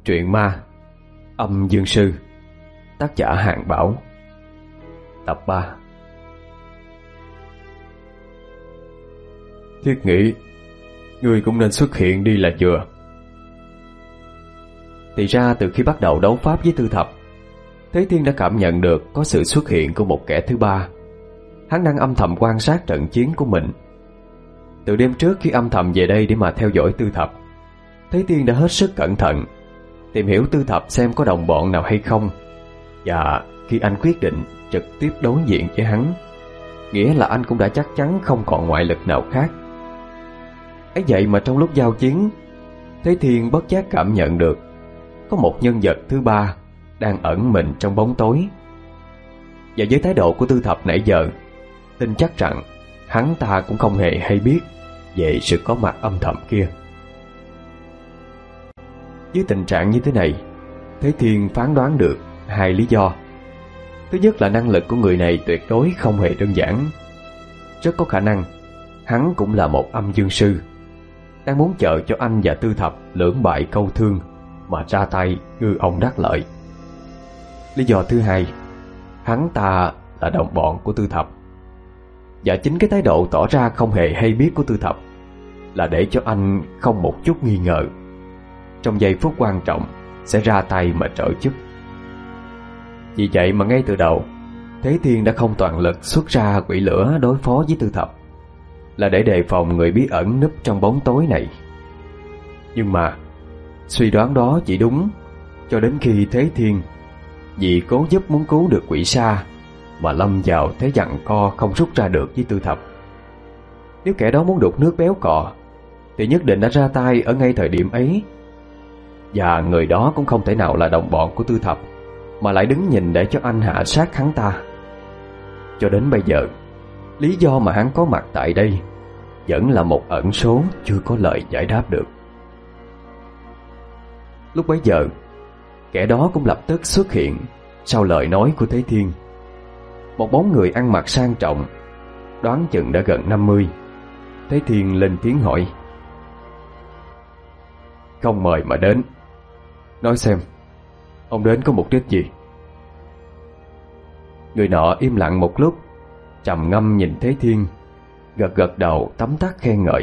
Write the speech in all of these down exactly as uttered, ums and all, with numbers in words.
Truyện ma Âm Dương Sư, tác giả Hạng Bảo, tập ba. Thiết nghĩ ngươi cũng nên xuất hiện đi là vừa. Thì ra từ khi bắt đầu đấu pháp với Tư Thập, Thế Thiên đã cảm nhận được có sự xuất hiện của một kẻ thứ ba. Hắn đang âm thầm quan sát trận chiến của mình. Từ đêm trước khi âm thầm về đây để mà theo dõi Tư Thập, Thế Thiên đã hết sức cẩn thận tìm hiểu Tư Thập xem có đồng bọn nào hay không. Và khi anh quyết định trực tiếp đối diện với hắn, nghĩa là anh cũng đã chắc chắn không còn ngoại lực nào khác. Ấy vậy mà trong lúc giao chiến, Thế Thiên bất giác cảm nhận được có một nhân vật thứ ba đang ẩn mình trong bóng tối. Và với thái độ của Tư Thập nãy giờ, tin chắc rằng hắn ta cũng không hề hay biết về sự có mặt âm thầm kia. Với tình trạng như thế này, Thế Thiên phán đoán được hai lý do. Thứ nhất là năng lực của người này tuyệt đối không hề đơn giản. Rất có khả năng hắn cũng là một âm dương sư, đang muốn chờ cho anh và Tư Thập lưỡng bại câu thương mà ra tay ngư ông đắc lợi. Lý do thứ hai, hắn ta là đồng bọn của Tư Thập. Và chính cái thái độ tỏ ra không hề hay biết của Tư Thập là để cho anh không một chút nghi ngờ, trong giây phút quan trọng sẽ ra tay mà trợ giúp. Vì vậy mà ngay từ đầu, Thế Thiên đã không toàn lực xuất ra quỷ lửa đối phó với Tư Thập, là để đề phòng người bí ẩn núp trong bóng tối này. Nhưng mà suy đoán đó chỉ đúng cho đến khi Thế Thiên vì cố giúp muốn cứu được quỷ sa mà lâm vào thế giằng co không rút ra được với Tư Thập. Nếu kẻ đó muốn đục nước béo cò thì nhất định đã ra tay ở ngay thời điểm ấy. Và người đó cũng không thể nào là đồng bọn của Tư Thập mà lại đứng nhìn để cho anh hạ sát hắn ta. Cho đến bây giờ, lý do mà hắn có mặt tại đây vẫn là một ẩn số chưa có lời giải đáp được. Lúc bấy giờ, kẻ đó cũng lập tức xuất hiện sau lời nói của Thế Thiên. Một bóng người ăn mặc sang trọng, đoán chừng đã gần năm mươi. Thế Thiên lên tiếng hỏi: "Không mời mà đến, nói xem, ông đến có mục đích gì?" Người nọ im lặng một lúc, trầm ngâm nhìn Thế Thiên, gật gật đầu tấm tắc khen ngợi.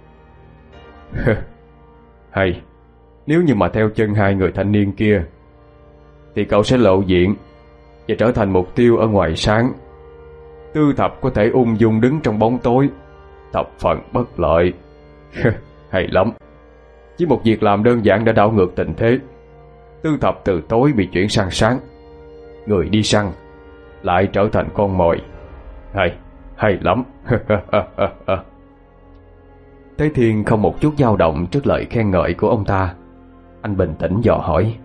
"Hay, nếu như mà theo chân hai người thanh niên kia thì cậu sẽ lộ diện và trở thành mục tiêu ở ngoài sáng. Tư Thập có thể ung dung đứng trong bóng tối, thập phần bất lợi." "Hay lắm, chỉ một việc làm đơn giản đã đảo ngược tình thế. Tư Thập từ tối bị chuyển sang sáng, người đi săn lại trở thành con mồi. Hay, hay lắm." Thế Thiên không một chút dao động trước lời khen ngợi của ông ta. Anh bình tĩnh dò hỏi: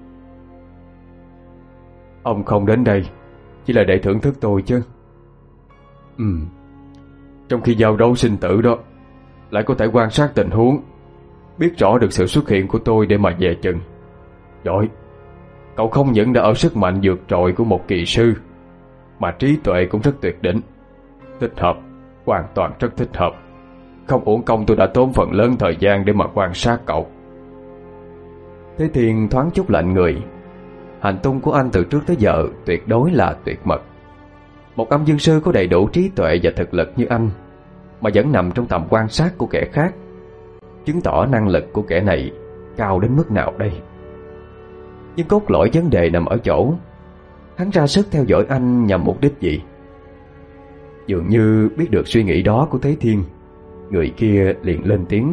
"Ông không đến đây chỉ là để thưởng thức tôi chứ?" Ừ, trong khi giao đấu sinh tử đó, lại có thể quan sát tình huống, biết rõ được sự xuất hiện của tôi để mà dè chừng. Giỏi, cậu không những đã ở sức mạnh vượt trội của một kỳ sư, mà trí tuệ cũng rất tuyệt đỉnh. Thích hợp, hoàn toàn rất thích hợp. Không uổng công tôi đã tốn phần lớn thời gian để mà quan sát cậu." Thế Thiên thoáng chút lạnh người. Hành tung của anh từ trước tới giờ tuyệt đối là tuyệt mật. Một âm dương sư có đầy đủ trí tuệ và thực lực như anh mà vẫn nằm trong tầm quan sát của kẻ khác, chứng tỏ năng lực của kẻ này cao đến mức nào đây. Nhưng cốt lõi vấn đề nằm ở chỗ hắn ra sức theo dõi anh nhằm mục đích gì. Dường như biết được suy nghĩ đó của Thế Thiên, người kia liền lên tiếng: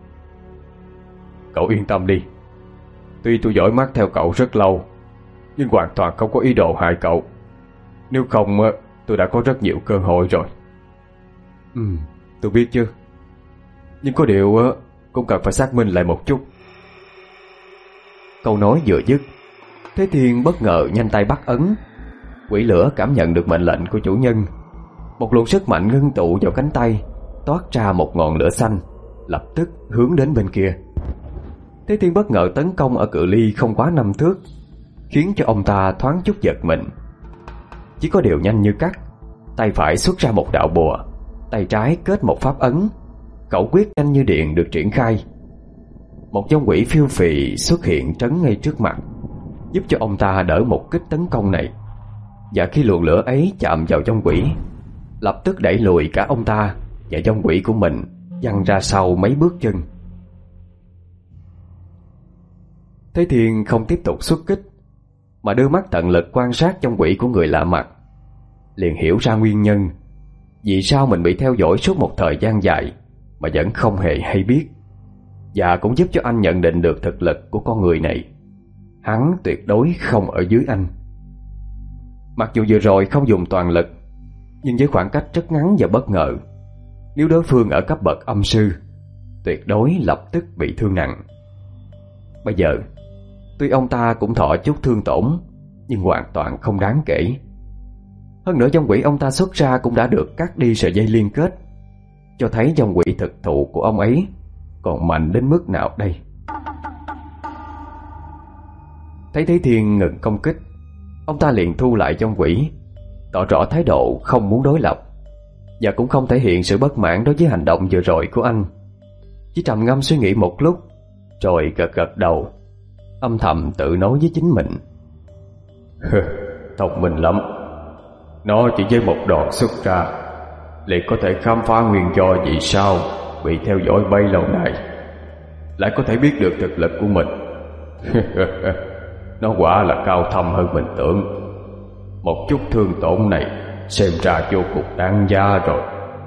"Cậu yên tâm đi, tuy tôi dõi mắt theo cậu rất lâu, nhưng hoàn toàn không có ý đồ hại cậu. Nếu không, tôi đã có rất nhiều cơ hội rồi." Ừ, tôi biết chứ, nhưng có điều cũng cần phải xác minh lại một chút." Câu nói vừa dứt, Thế Thiên bất ngờ nhanh tay bắt ấn. Quỷ lửa cảm nhận được mệnh lệnh của chủ nhân. Một luồng sức mạnh ngưng tụ vào cánh tay, toát ra một ngọn lửa xanh, lập tức hướng đến bên kia. Thế Thiên bất ngờ tấn công ở cự ly không quá năm thước, khiến cho ông ta thoáng chút giật mình. Chỉ có điều nhanh như cắt, tay phải xuất ra một đạo bùa, tay trái kết một pháp ấn, khẩu quyết nhanh như điện được triển khai. một vong quỷ phiêu phì xuất hiện trấn ngay trước mặt, giúp cho ông ta đỡ một kích tấn công này. Và khi luồng lửa ấy chạm vào vong quỷ, lập tức đẩy lùi cả ông ta và vong quỷ của mình văng ra sau mấy bước chân. Thế Thiên không tiếp tục xuất kích, mà đưa mắt tận lực quan sát vong quỷ của người lạ mặt, liền hiểu ra nguyên nhân vì sao mình bị theo dõi suốt một thời gian dài mà vẫn không hề hay biết, và cũng giúp cho anh nhận định được thực lực của con người này. Hắn tuyệt đối không ở dưới anh. Mặc dù vừa rồi không dùng toàn lực, nhưng với khoảng cách rất ngắn và bất ngờ, nếu đối phương ở cấp bậc âm sư, tuyệt đối lập tức bị thương nặng. Bây giờ, tuy ông ta cũng thọ chút thương tổn, nhưng hoàn toàn không đáng kể. Hơn nữa vong quỷ ông ta xuất ra cũng đã được cắt đi sợi dây liên kết, cho thấy vong quỷ thực thụ của ông ấy còn mạnh đến mức nào đây. Thấy Thế Thiên ngừng công kích, ông ta liền thu lại vong quỷ, tỏ rõ thái độ không muốn đối lập, và cũng không thể hiện sự bất mãn đối với hành động vừa rồi của anh. Chỉ trầm ngâm suy nghĩ một lúc, rồi gật gật đầu, âm thầm tự nói với chính mình: thông minh lắm. Nó chỉ với một đòn xuất ra liền có thể khám phá nguyên do vì sao bị theo dõi bấy lâu nay, lại có thể biết được thực lực của mình. Nó quả là cao thâm hơn mình tưởng. Một chút thương tổn này xem ra vô cùng đáng giá rồi.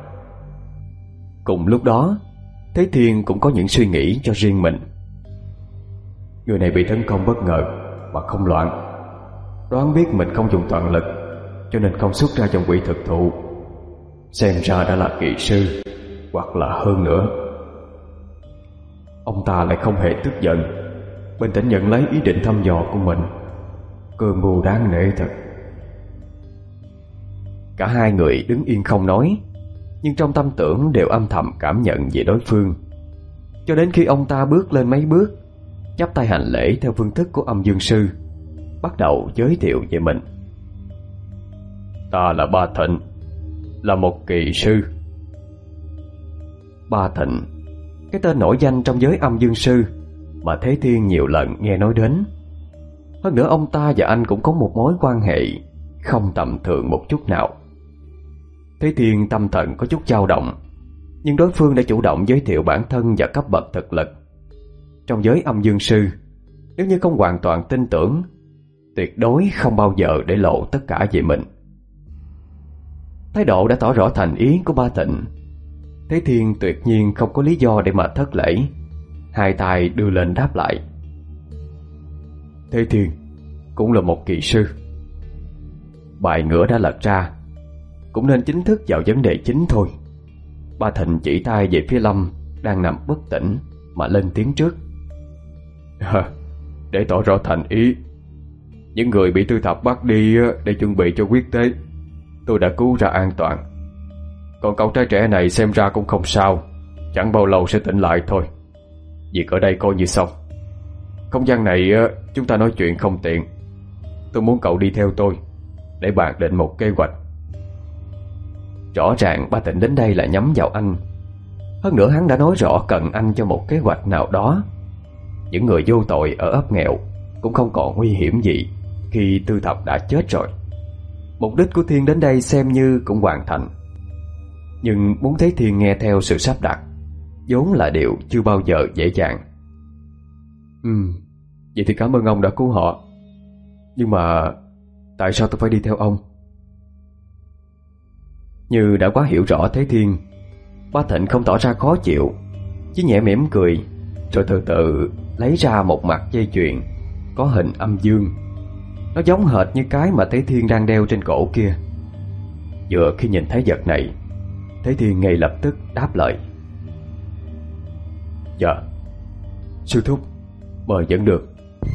Cùng lúc đó, Thế Thiên cũng có những suy nghĩ cho riêng mình. Người này bị tấn công bất ngờ mà không loạn, đoán biết mình không dùng toàn lực, cho nên không xuất ra vong quỷ thực thụ. Xem ra đã là kỳ sư, hoặc là hơn nữa. Ông ta lại không hề tức giận, bình tĩnh nhận lấy ý định thăm dò của mình. Cơ mưu đáng nể thật. Cả hai người đứng yên không nói, nhưng trong tâm tưởng đều âm thầm cảm nhận về đối phương. Cho đến khi ông ta bước lên mấy bước, chắp tay hành lễ theo phương thức của âm dương sư, bắt đầu giới thiệu về mình. Ta là Ba Thịnh, là một kỳ sư. Ba Thịnh, cái tên nổi danh trong giới âm dương sư mà Thế Thiên nhiều lần nghe nói đến. Hơn nữa ông ta và anh cũng có một mối quan hệ không tầm thường một chút nào. Thế Thiên tâm thần có chút dao động, nhưng đối phương đã chủ động giới thiệu bản thân và cấp bậc thực lực. Trong giới âm dương sư, nếu như không hoàn toàn tin tưởng, tuyệt đối không bao giờ để lộ tất cả về mình. Thái độ đã tỏ rõ thành ý của Ba Thịnh. Thế Thiên tuyệt nhiên không có lý do để mà thất lễ, hai tay đưa lên đáp lại. Thế Thiên cũng là một kỳ sư. Bài ngửa đã lật ra, cũng nên chính thức vào vấn đề chính thôi. Ba Thịnh chỉ tay về phía Lâm đang nằm bất tỉnh mà lên tiếng trước. Để tỏ rõ thành ý, những người bị Tư Thập bắt đi để chuẩn bị cho quyết tế, tôi đã cứu ra an toàn. Còn cậu trai trẻ này xem ra cũng không sao, chẳng bao lâu sẽ tỉnh lại thôi. Việc ở đây coi như xong. Không gian này chúng ta nói chuyện không tiện. Tôi muốn cậu đi theo tôi để bàn định một kế hoạch. Rõ ràng Ba Thịnh đến đây là nhắm vào anh. Hơn nữa hắn đã nói rõ cần anh cho một kế hoạch nào đó. Những người vô tội ở ấp nghèo cũng không còn nguy hiểm gì khi Tư Thập đã chết rồi. Mục đích của Thiên đến đây xem như cũng hoàn thành. Nhưng muốn thấy Thiên nghe theo sự sắp đặt vốn là điều chưa bao giờ dễ dàng. Ừ, vậy thì cảm ơn ông đã cứu họ. Nhưng mà tại sao tôi phải đi theo ông? Như đã quá hiểu rõ Thế Thiên, Ba Thịnh không tỏ ra khó chịu, chỉ nhẹ mỉm cười, rồi từ từ lấy ra một mặt dây chuyền có hình âm dương. Nó giống hệt như cái mà Thế Thiên đang đeo trên cổ kia. Vừa khi nhìn thấy vật này, Thế Thiên ngay lập tức đáp lời. Dạ, sư thúc, mời dẫn được.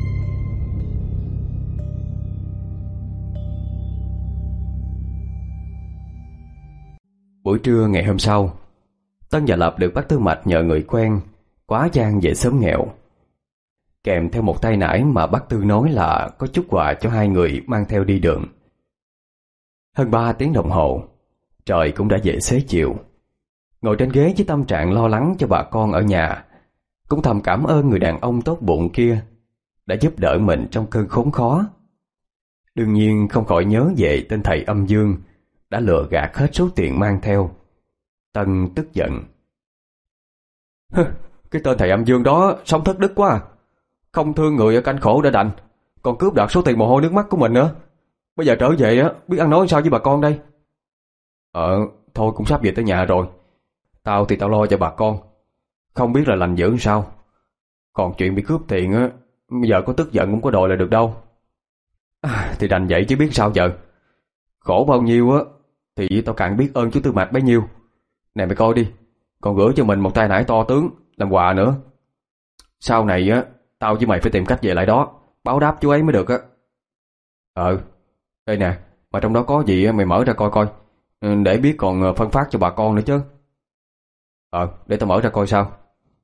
Buổi trưa ngày hôm sau, Tân và Lập được bác Tư Mạch nhờ người quen quá giang về xóm nghèo, kèm theo một tay nải mà bác Tư nói là có chút quà cho hai người mang theo đi đường. Hơn ba tiếng đồng hồ, trời cũng đã về xế chiều. Ngồi trên ghế với tâm trạng lo lắng cho bà con ở nhà, cũng thầm cảm ơn người đàn ông tốt bụng kia đã giúp đỡ mình trong cơn khốn khó. Đương nhiên không khỏi nhớ về tên thầy âm dương đã lừa gạt hết số tiền mang theo. Tân tức giận. Cái tên thầy âm dương đó sống thất đức quá à. Không thương người ở canh khổ đã đành, còn cướp đoạt số tiền mồ hôi nước mắt của mình nữa. Bây giờ trở về á, biết ăn nói sao với bà con đây? Ờ, thôi cũng sắp về tới nhà rồi. Tao thì tao lo cho bà con, không biết là lành dữ sao. Còn chuyện bị cướp tiền á, bây giờ có tức giận cũng có đòi lại được đâu. À, thì đành vậy chứ biết sao giờ. Khổ bao nhiêu á thì tao càng biết ơn chú Tư Mạch bấy nhiêu. Nè mày coi đi, còn gửi cho mình một tay nải to tướng làm quà nữa. Sau này á, tao với mày phải tìm cách về lại đó, báo đáp chú ấy mới được á. Ờ, đây nè, mà trong đó có gì á, mày mở ra coi coi, để biết còn phân phát cho bà con nữa chứ. Ờ, để tao mở ra coi sao.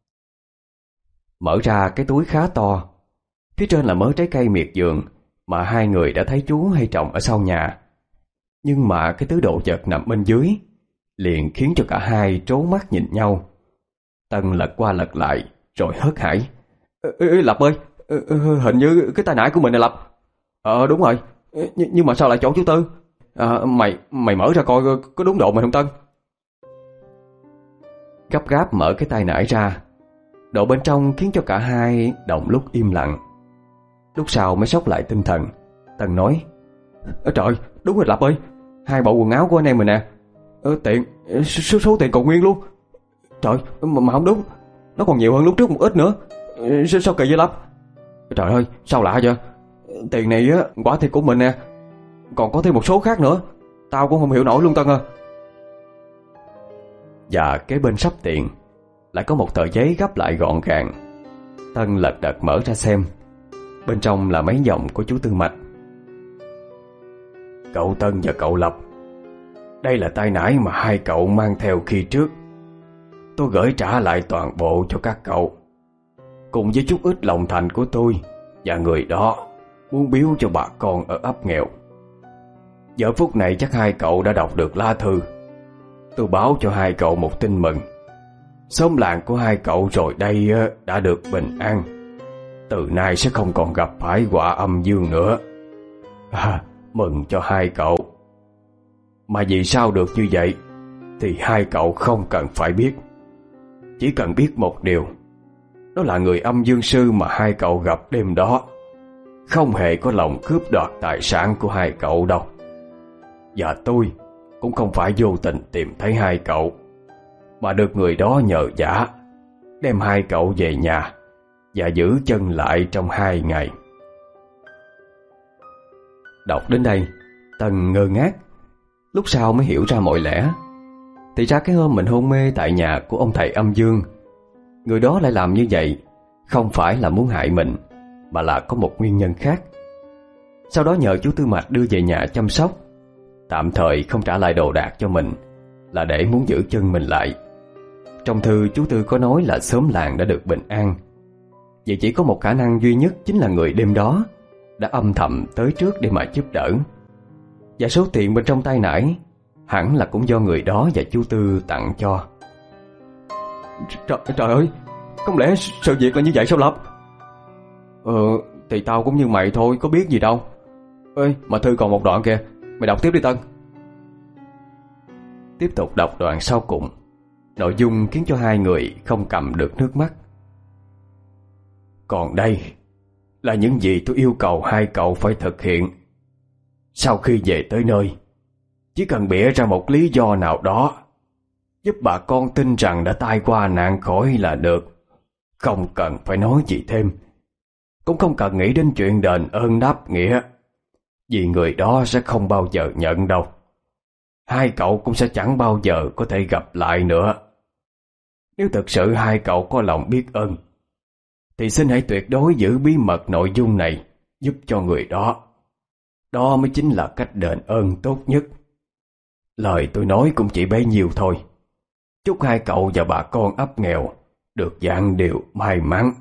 Mở ra cái túi khá to, phía trên là mớ trái cây miệt vườn mà hai người đã thấy chú hay trồng ở sau nhà. Nhưng mà cái thứ đồ vật nằm bên dưới liền khiến cho cả hai trố mắt nhìn nhau. Tân lật qua lật lại rồi hớt hải. Ê, ê, Lập ơi, ê, ê, hình như cái tay nải của mình là Lập. Ờ đúng rồi, Ê, nhưng mà sao lại chỗ chú Tư? À, mày mày mở ra coi có đúng độ mình không Tân? Gấp gáp mở cái tay nải ra, độ bên trong khiến cho cả hai đồng lúc im lặng. Lúc sau mới sốc lại tinh thần, Tân nói: Trời, đúng rồi Lập ơi, hai bộ quần áo của anh em mình nè. Ờ, tiền, số, số tiền còn nguyên luôn. Trời, mà, mà không đúng, nó còn nhiều hơn lúc trước một ít nữa. Sao, sao kỳ vậy Lập? Trời ơi, sao lạ vậy? Tiền này á, quả thiệt của mình nè. Còn có thêm một số khác nữa, tao cũng không hiểu nổi luôn Tân à. Và kế bên sắp tiền lại có một tờ giấy gấp lại gọn gàng. Tân lật đật mở ra xem. Bên trong là mấy dòng của chú Tư Mạch. Cậu Tân và cậu Lập, đây là tay nải mà hai cậu mang theo khi trước. Tôi gửi trả lại toàn bộ cho các cậu, cùng với chút ít lòng thành của tôi và người đó muốn biếu cho bà con ở ấp nghèo. Giờ phút này chắc hai cậu đã đọc được lá thư. Tôi báo cho hai cậu một tin mừng. Xóm làng của hai cậu rồi đây đã được bình an. Từ nay sẽ không còn gặp phải họa âm dương nữa. À, mừng cho hai cậu. Mà vì sao được như vậy thì hai cậu không cần phải biết. Chỉ cần biết một điều, đó là người âm dương sư mà hai cậu gặp đêm đó không hề có lòng cướp đoạt tài sản của hai cậu đâu. Và tôi cũng không phải vô tình tìm thấy hai cậu, mà được người đó nhờ vả đem hai cậu về nhà và giữ chân lại trong hai ngày. Đọc đến đây, Tân ngơ ngác, lúc sau mới hiểu ra mọi lẽ. Thì ra cái hôm mình hôn mê tại nhà của ông thầy âm dương, người đó lại làm như vậy không phải là muốn hại mình, mà là có một nguyên nhân khác. Sau đó nhờ chú Tư Mạch đưa về nhà chăm sóc, tạm thời không trả lại đồ đạc cho mình, là để muốn giữ chân mình lại. Trong thư chú Tư có nói là xóm làng đã được bình an. Vậy chỉ có một khả năng duy nhất chính là người đêm đó đã âm thầm tới trước để mà giúp đỡ. Và số tiền bên trong tay nải hẳn là cũng do người đó và chú Tư tặng cho. Trời, trời ơi, không lẽ sự việc là như vậy sao Lập? Ờ, thì tao cũng như mày thôi, có biết gì đâu. Ê, mà thư còn một đoạn kìa, mày đọc tiếp đi Tân. Tiếp tục đọc đoạn sau cùng. Nội dung khiến cho hai người không cầm được nước mắt. Còn đây là những gì tôi yêu cầu hai cậu phải thực hiện. Sau khi về tới nơi, chỉ cần bịa ra một lý do nào đó giúp bà con tin rằng đã tai qua nạn khỏi là được. Không cần phải nói gì thêm, cũng không cần nghĩ đến chuyện đền ơn đáp nghĩa, vì người đó sẽ không bao giờ nhận đâu. Hai cậu cũng sẽ chẳng bao giờ có thể gặp lại nữa. Nếu thực sự hai cậu có lòng biết ơn, thì xin hãy tuyệt đối giữ bí mật nội dung này giúp cho người đó. Đó mới chính là cách đền ơn tốt nhất. Lời tôi nói cũng chỉ bấy nhiêu thôi. Chúc hai cậu và bà con ấp nghèo được vạn điều may mắn.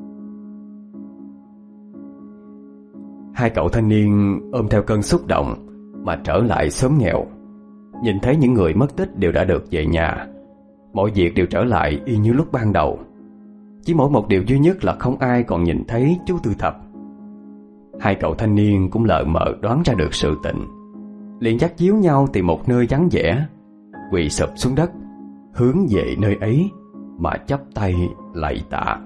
Hai cậu thanh niên ôm theo cơn xúc động mà trở lại xóm nghèo. Nhìn thấy những người mất tích đều đã được về nhà, mọi việc đều trở lại y như lúc ban đầu. Chỉ mỗi một điều duy nhất là không ai còn nhìn thấy chú Tư Thập. Hai cậu thanh niên cũng lờ mờ đoán ra được sự tình, liền dắt díu nhau tìm một nơi vắng vẻ, quỳ sụp xuống đất, hướng về nơi ấy mà chắp tay lạy tạ.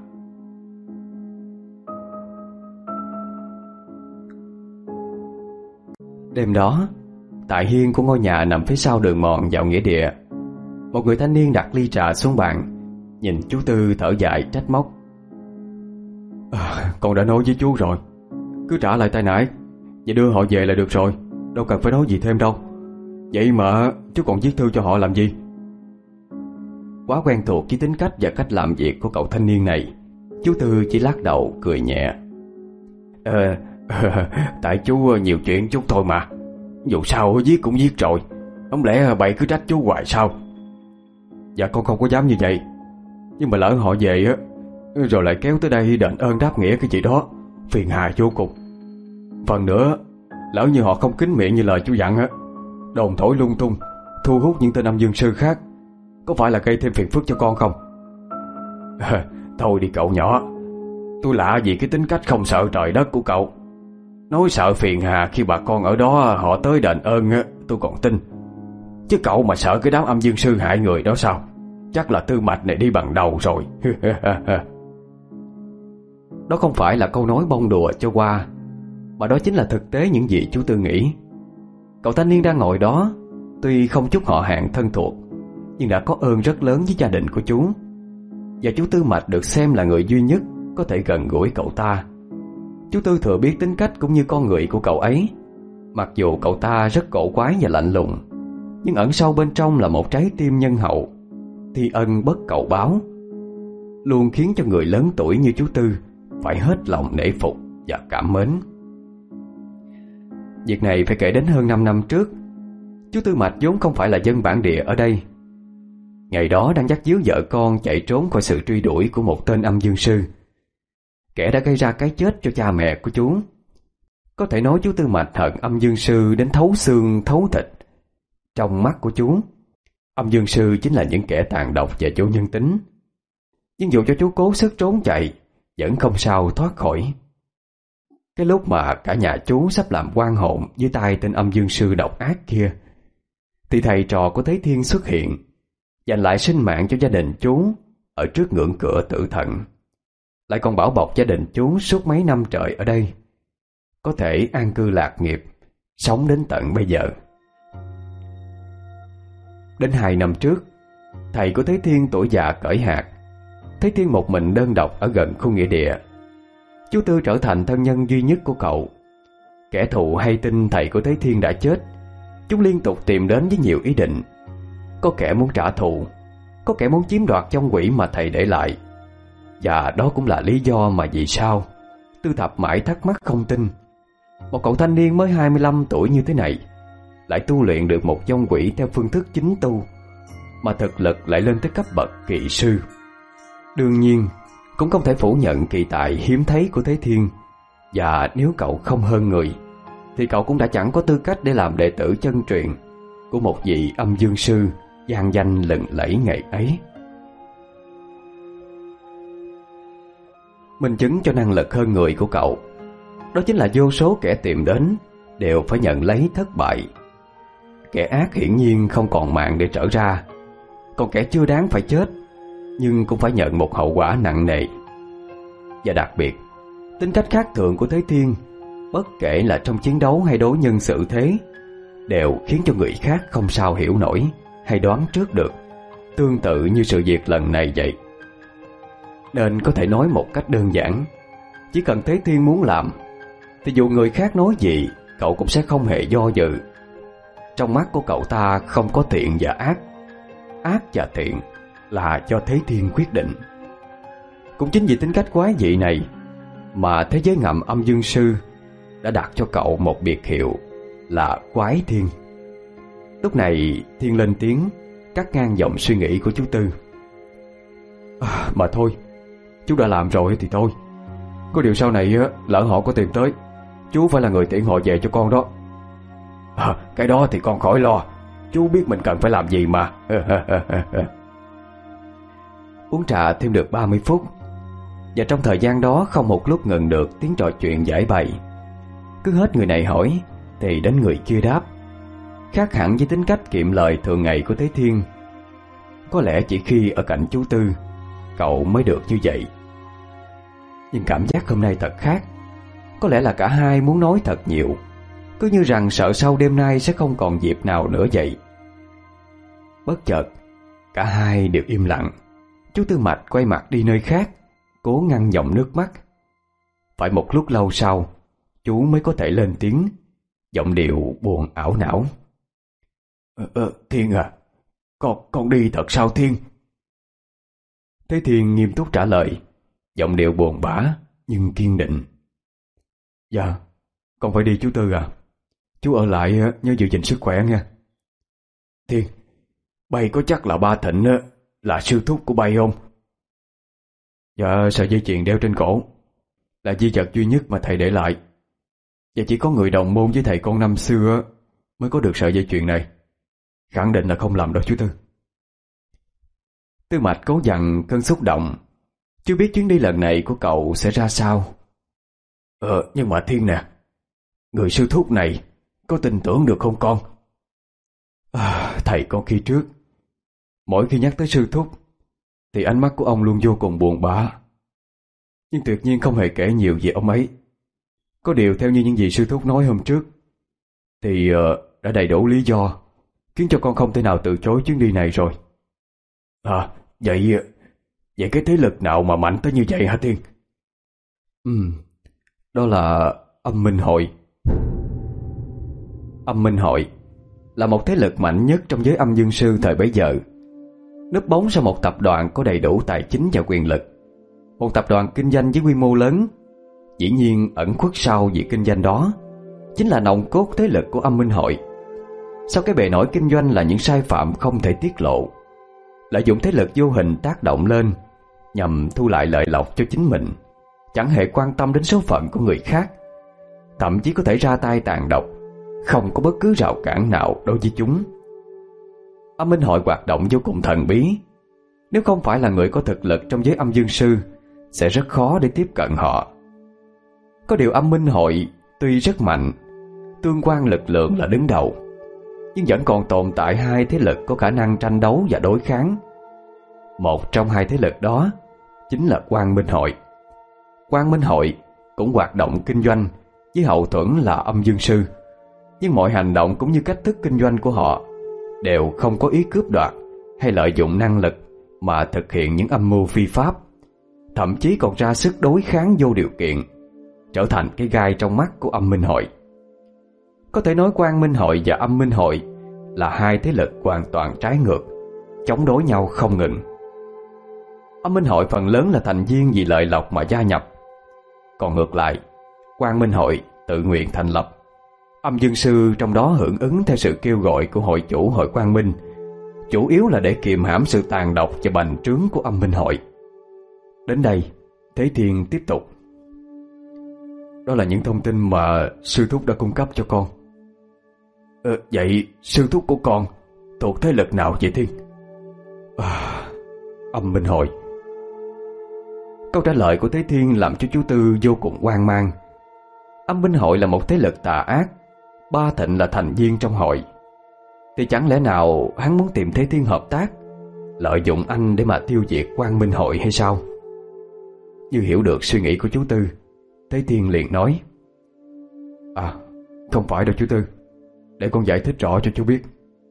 Đêm đó, tại hiên của ngôi nhà nằm phía sau đường mòn vào nghĩa địa, một người thanh niên đặt ly trà xuống bàn, nhìn chú Tư thở dài trách móc. À, con đã nói với chú rồi, cứ trả lại tay nải và đưa họ về là được rồi, đâu cần phải nói gì thêm đâu. Vậy mà chú còn viết thư cho họ làm gì? Quá quen thuộc với tính cách và cách làm việc của cậu thanh niên này, chú Tư chỉ lắc đầu cười nhẹ. Ờ, tại chú nhiều chuyện chút thôi mà. Dù sao viết cũng viết rồi, không lẽ bậy cứ trách chú hoài sao? Dạ con không có dám như vậy, nhưng mà lỡ họ về á, rồi lại kéo tới đây đền ơn đáp nghĩa cái gì đó, phiền hà vô cùng. Phần nữa, lỡ như họ không kính miệng như lời chú dặn á, đồn thổi lung tung, thu hút những tên âm dương sư khác, có phải là gây thêm phiền phức cho con không? À, thôi đi cậu nhỏ, tôi lạ vì cái tính cách không sợ trời đất của cậu. Nói sợ phiền hà khi bà con ở đó họ tới đền ơn á, tôi còn tin. Chứ cậu mà sợ cái đám âm dương sư hại người đó sao? Chắc là tư mạch này đi bằng đầu rồi. Đó không phải là câu nói bông đùa cho qua, mà đó chính là thực tế những gì chú Tư nghĩ. Cậu thanh niên đang ngồi đó, tuy không chút họ hàng thân thuộc, nhưng đã có ơn rất lớn với gia đình của chú. Và chú Tư Mạch được xem là người duy nhất có thể gần gũi cậu ta. Chú Tư thừa biết tính cách cũng như con người của cậu ấy. Mặc dù cậu ta rất cổ quái và lạnh lùng, nhưng ẩn sâu bên trong là một trái tim nhân hậu, thi ân bất cầu báo, luôn khiến cho người lớn tuổi như chú Tư phải hết lòng nể phục và cảm mến. Việc này phải kể đến hơn năm năm trước. Chú Tư Mạch vốn không phải là dân bản địa ở đây. Ngày đó đang dắt díu vợ con chạy trốn khỏi sự truy đuổi của một tên âm dương sư, kẻ đã gây ra cái chết cho cha mẹ của chú. Có thể nói chú Tư Mạch hận âm dương sư đến thấu xương thấu thịt. Trong mắt của chú, âm dương sư chính là những kẻ tàn độc và vô nhân tính. Nhưng dù cho chú cố sức trốn chạy, vẫn không sao thoát khỏi. Cái lúc mà cả nhà chú sắp làm oan hồn dưới tay tên âm dương sư độc ác kia, thì thầy trò của Thế Thiên xuất hiện, giành lại sinh mạng cho gia đình chú ở trước ngưỡng cửa tử thần, lại còn bảo bọc gia đình chú suốt mấy năm trời ở đây, có thể an cư lạc nghiệp, sống đến tận bây giờ. Đến hai năm trước, thầy của Thế Thiên tuổi già cởi hạt. Thế Thiên một mình đơn độc ở gần khu nghĩa địa. Chú Tư trở thành thân nhân duy nhất của cậu. Kẻ thù hay tin thầy của Thế Thiên đã chết, chúng liên tục tìm đến với nhiều ý định. Có kẻ muốn trả thù, có kẻ muốn chiếm đoạt vong quỷ mà thầy để lại. Và đó cũng là lý do mà vì sao Tư Thập mãi thắc mắc không tin một cậu thanh niên mới hai mươi lăm tuổi như thế này lại tu luyện được một vong quỷ theo phương thức chính tu, mà thực lực lại lên tới cấp bậc kỵ sư. Đương nhiên cũng không thể phủ nhận kỳ tài hiếm thấy của Thế Thiên. Và nếu cậu không hơn người, thì cậu cũng đã chẳng có tư cách để làm đệ tử chân truyền của một vị âm dương sư vang danh lừng lẫy ngày ấy. Minh chứng cho năng lực hơn người của cậu, đó chính là vô số kẻ tìm đến đều phải nhận lấy thất bại. Kẻ ác hiển nhiên không còn mạng để trở ra, còn kẻ chưa đáng phải chết nhưng cũng phải nhận một hậu quả nặng nề. Và đặc biệt, tính cách khác thường của Thế Thiên, bất kể là trong chiến đấu hay đối nhân xử thế, đều khiến cho người khác không sao hiểu nổi hay đoán trước được, tương tự như sự việc lần này vậy. Nên có thể nói một cách đơn giản, chỉ cần Thế Thiên muốn làm, thì dù người khác nói gì, cậu cũng sẽ không hề do dự. Trong mắt của cậu ta không có thiện và ác, ác và thiện là do Thế Thiên quyết định. Cũng chính vì tính cách quái dị này mà thế giới ngầm âm dương sư đã đặt cho cậu một biệt hiệu là Quái Thiên. Lúc này Thiên lên tiếng cắt ngang dòng suy nghĩ của chú Tư. À, mà thôi, chú đã làm rồi thì thôi. Có điều sau này lỡ họ có tìm tới, chú phải là người tiễn họ về cho con đó. À, cái đó thì con khỏi lo, chú biết mình cần phải làm gì mà. Uống trà thêm được ba mươi phút, Và trong thời gian đó không một lúc ngừng được tiếng trò chuyện giải bày. Cứ hết người này hỏi thì đến người kia đáp, khác hẳn với tính cách kiệm lời thường ngày của Thế Thiên. Có lẽ chỉ khi ở cạnh chú Tư, cậu mới được như vậy. Nhưng cảm giác hôm nay thật khác. Có lẽ là cả hai muốn nói thật nhiều, cứ như rằng sợ sau đêm nay sẽ không còn dịp nào nữa vậy. Bất chợt, cả hai đều im lặng. Chú Tư Mạch quay mặt đi nơi khác, cố ngăn dòng nước mắt. Phải một lúc lâu sau, chú mới có thể lên tiếng, giọng điệu buồn ảo não. Ờ, ờ, Thiên à, con, con đi thật sao Thiên? Thế Thiên nghiêm túc trả lời, giọng điệu buồn bã nhưng kiên định. Dạ, con phải đi chú Tư à. Chú ở lại nhớ giữ gìn sức khỏe nha. Thiên, bay có chắc là ba Thịnh là sư thúc của bay không? Dạ, sợi dây chuyền đeo trên cổ là di vật duy nhất mà thầy để lại. Và chỉ có người đồng môn với thầy con năm xưa mới có được sợi dây chuyền này. Khẳng định là không làm đâu chú Tư. Tư Mạch cố dằn cơn xúc động. Chưa biết chuyến đi lần này của cậu sẽ ra sao. Ờ, nhưng mà Thiên nè, người sư thúc này có tin tưởng được không con? À, thầy con khi trước, mỗi khi nhắc tới sư thúc thì ánh mắt của ông luôn vô cùng buồn bã, nhưng tuyệt nhiên không hề kể nhiều về ông ấy. Có điều theo như những gì sư thúc nói hôm trước thì uh, đã đầy đủ lý do khiến cho con không thể nào từ chối chuyến đi này rồi. À, vậy vậy cái thế lực nào mà mạnh tới như vậy hả Thiên? Ừ, đó là Âm Minh Hội. Âm Minh Hội là một thế lực mạnh nhất trong giới âm dương sư thời bấy giờ, núp bóng sau một tập đoàn có đầy đủ tài chính và quyền lực. Một tập đoàn kinh doanh với quy mô lớn. Dĩ nhiên ẩn khuất sau việc kinh doanh đó chính là nòng cốt thế lực của Âm Minh Hội. Sau cái bề nổi kinh doanh là những sai phạm không thể tiết lộ, lợi dụng thế lực vô hình tác động lên nhằm thu lại lợi lộc cho chính mình, chẳng hề quan tâm đến số phận của người khác, thậm chí có thể ra tay tàn độc, không có bất cứ rào cản nào đối với chúng. Âm Minh Hội hoạt động vô cùng thần bí. Nếu không phải là người có thực lực trong giới âm dương sư, sẽ rất khó để tiếp cận họ. Có điều Âm Minh Hội tuy rất mạnh, tương quan lực lượng là đứng đầu, nhưng vẫn còn tồn tại hai thế lực có khả năng tranh đấu và đối kháng. Một trong hai thế lực đó chính là Quang Minh Hội. Quang Minh Hội cũng hoạt động kinh doanh với hậu thuẫn là âm dương sư, nhưng mọi hành động cũng như cách thức kinh doanh của họ đều không có ý cướp đoạt hay lợi dụng năng lực mà thực hiện những âm mưu phi pháp, thậm chí còn ra sức đối kháng vô điều kiện, trở thành cái gai trong mắt của Âm Minh Hội. Có thể nói Quang Minh Hội và Âm Minh Hội là hai thế lực hoàn toàn trái ngược, chống đối nhau không ngừng. Âm Minh Hội phần lớn là thành viên vì lợi lộc mà gia nhập, còn ngược lại, Quang Minh Hội tự nguyện thành lập. Âm dương sư trong đó hưởng ứng theo sự kêu gọi của hội chủ hội Quang Minh, chủ yếu là để kiềm hãm sự tàn độc và bành trướng của Âm Minh Hội. Đến đây, Thế Thiên tiếp tục. Đó là những thông tin mà sư thúc đã cung cấp cho con. Ờ, vậy sư thúc của con thuộc thế lực nào vậy Thiên? À, Âm Minh Hội. Câu trả lời của Thế Thiên làm cho chú Tư vô cùng hoang mang. Âm Minh Hội là một thế lực tà ác, Ba Thịnh là thành viên trong hội. Thì chẳng lẽ nào hắn muốn tìm Thế Thiên hợp tác, lợi dụng anh để mà tiêu diệt Quang Minh Hội hay sao? Như hiểu được suy nghĩ của chú Tư, Thế Thiên liền nói: À, không phải đâu chú Tư, để con giải thích rõ cho chú biết.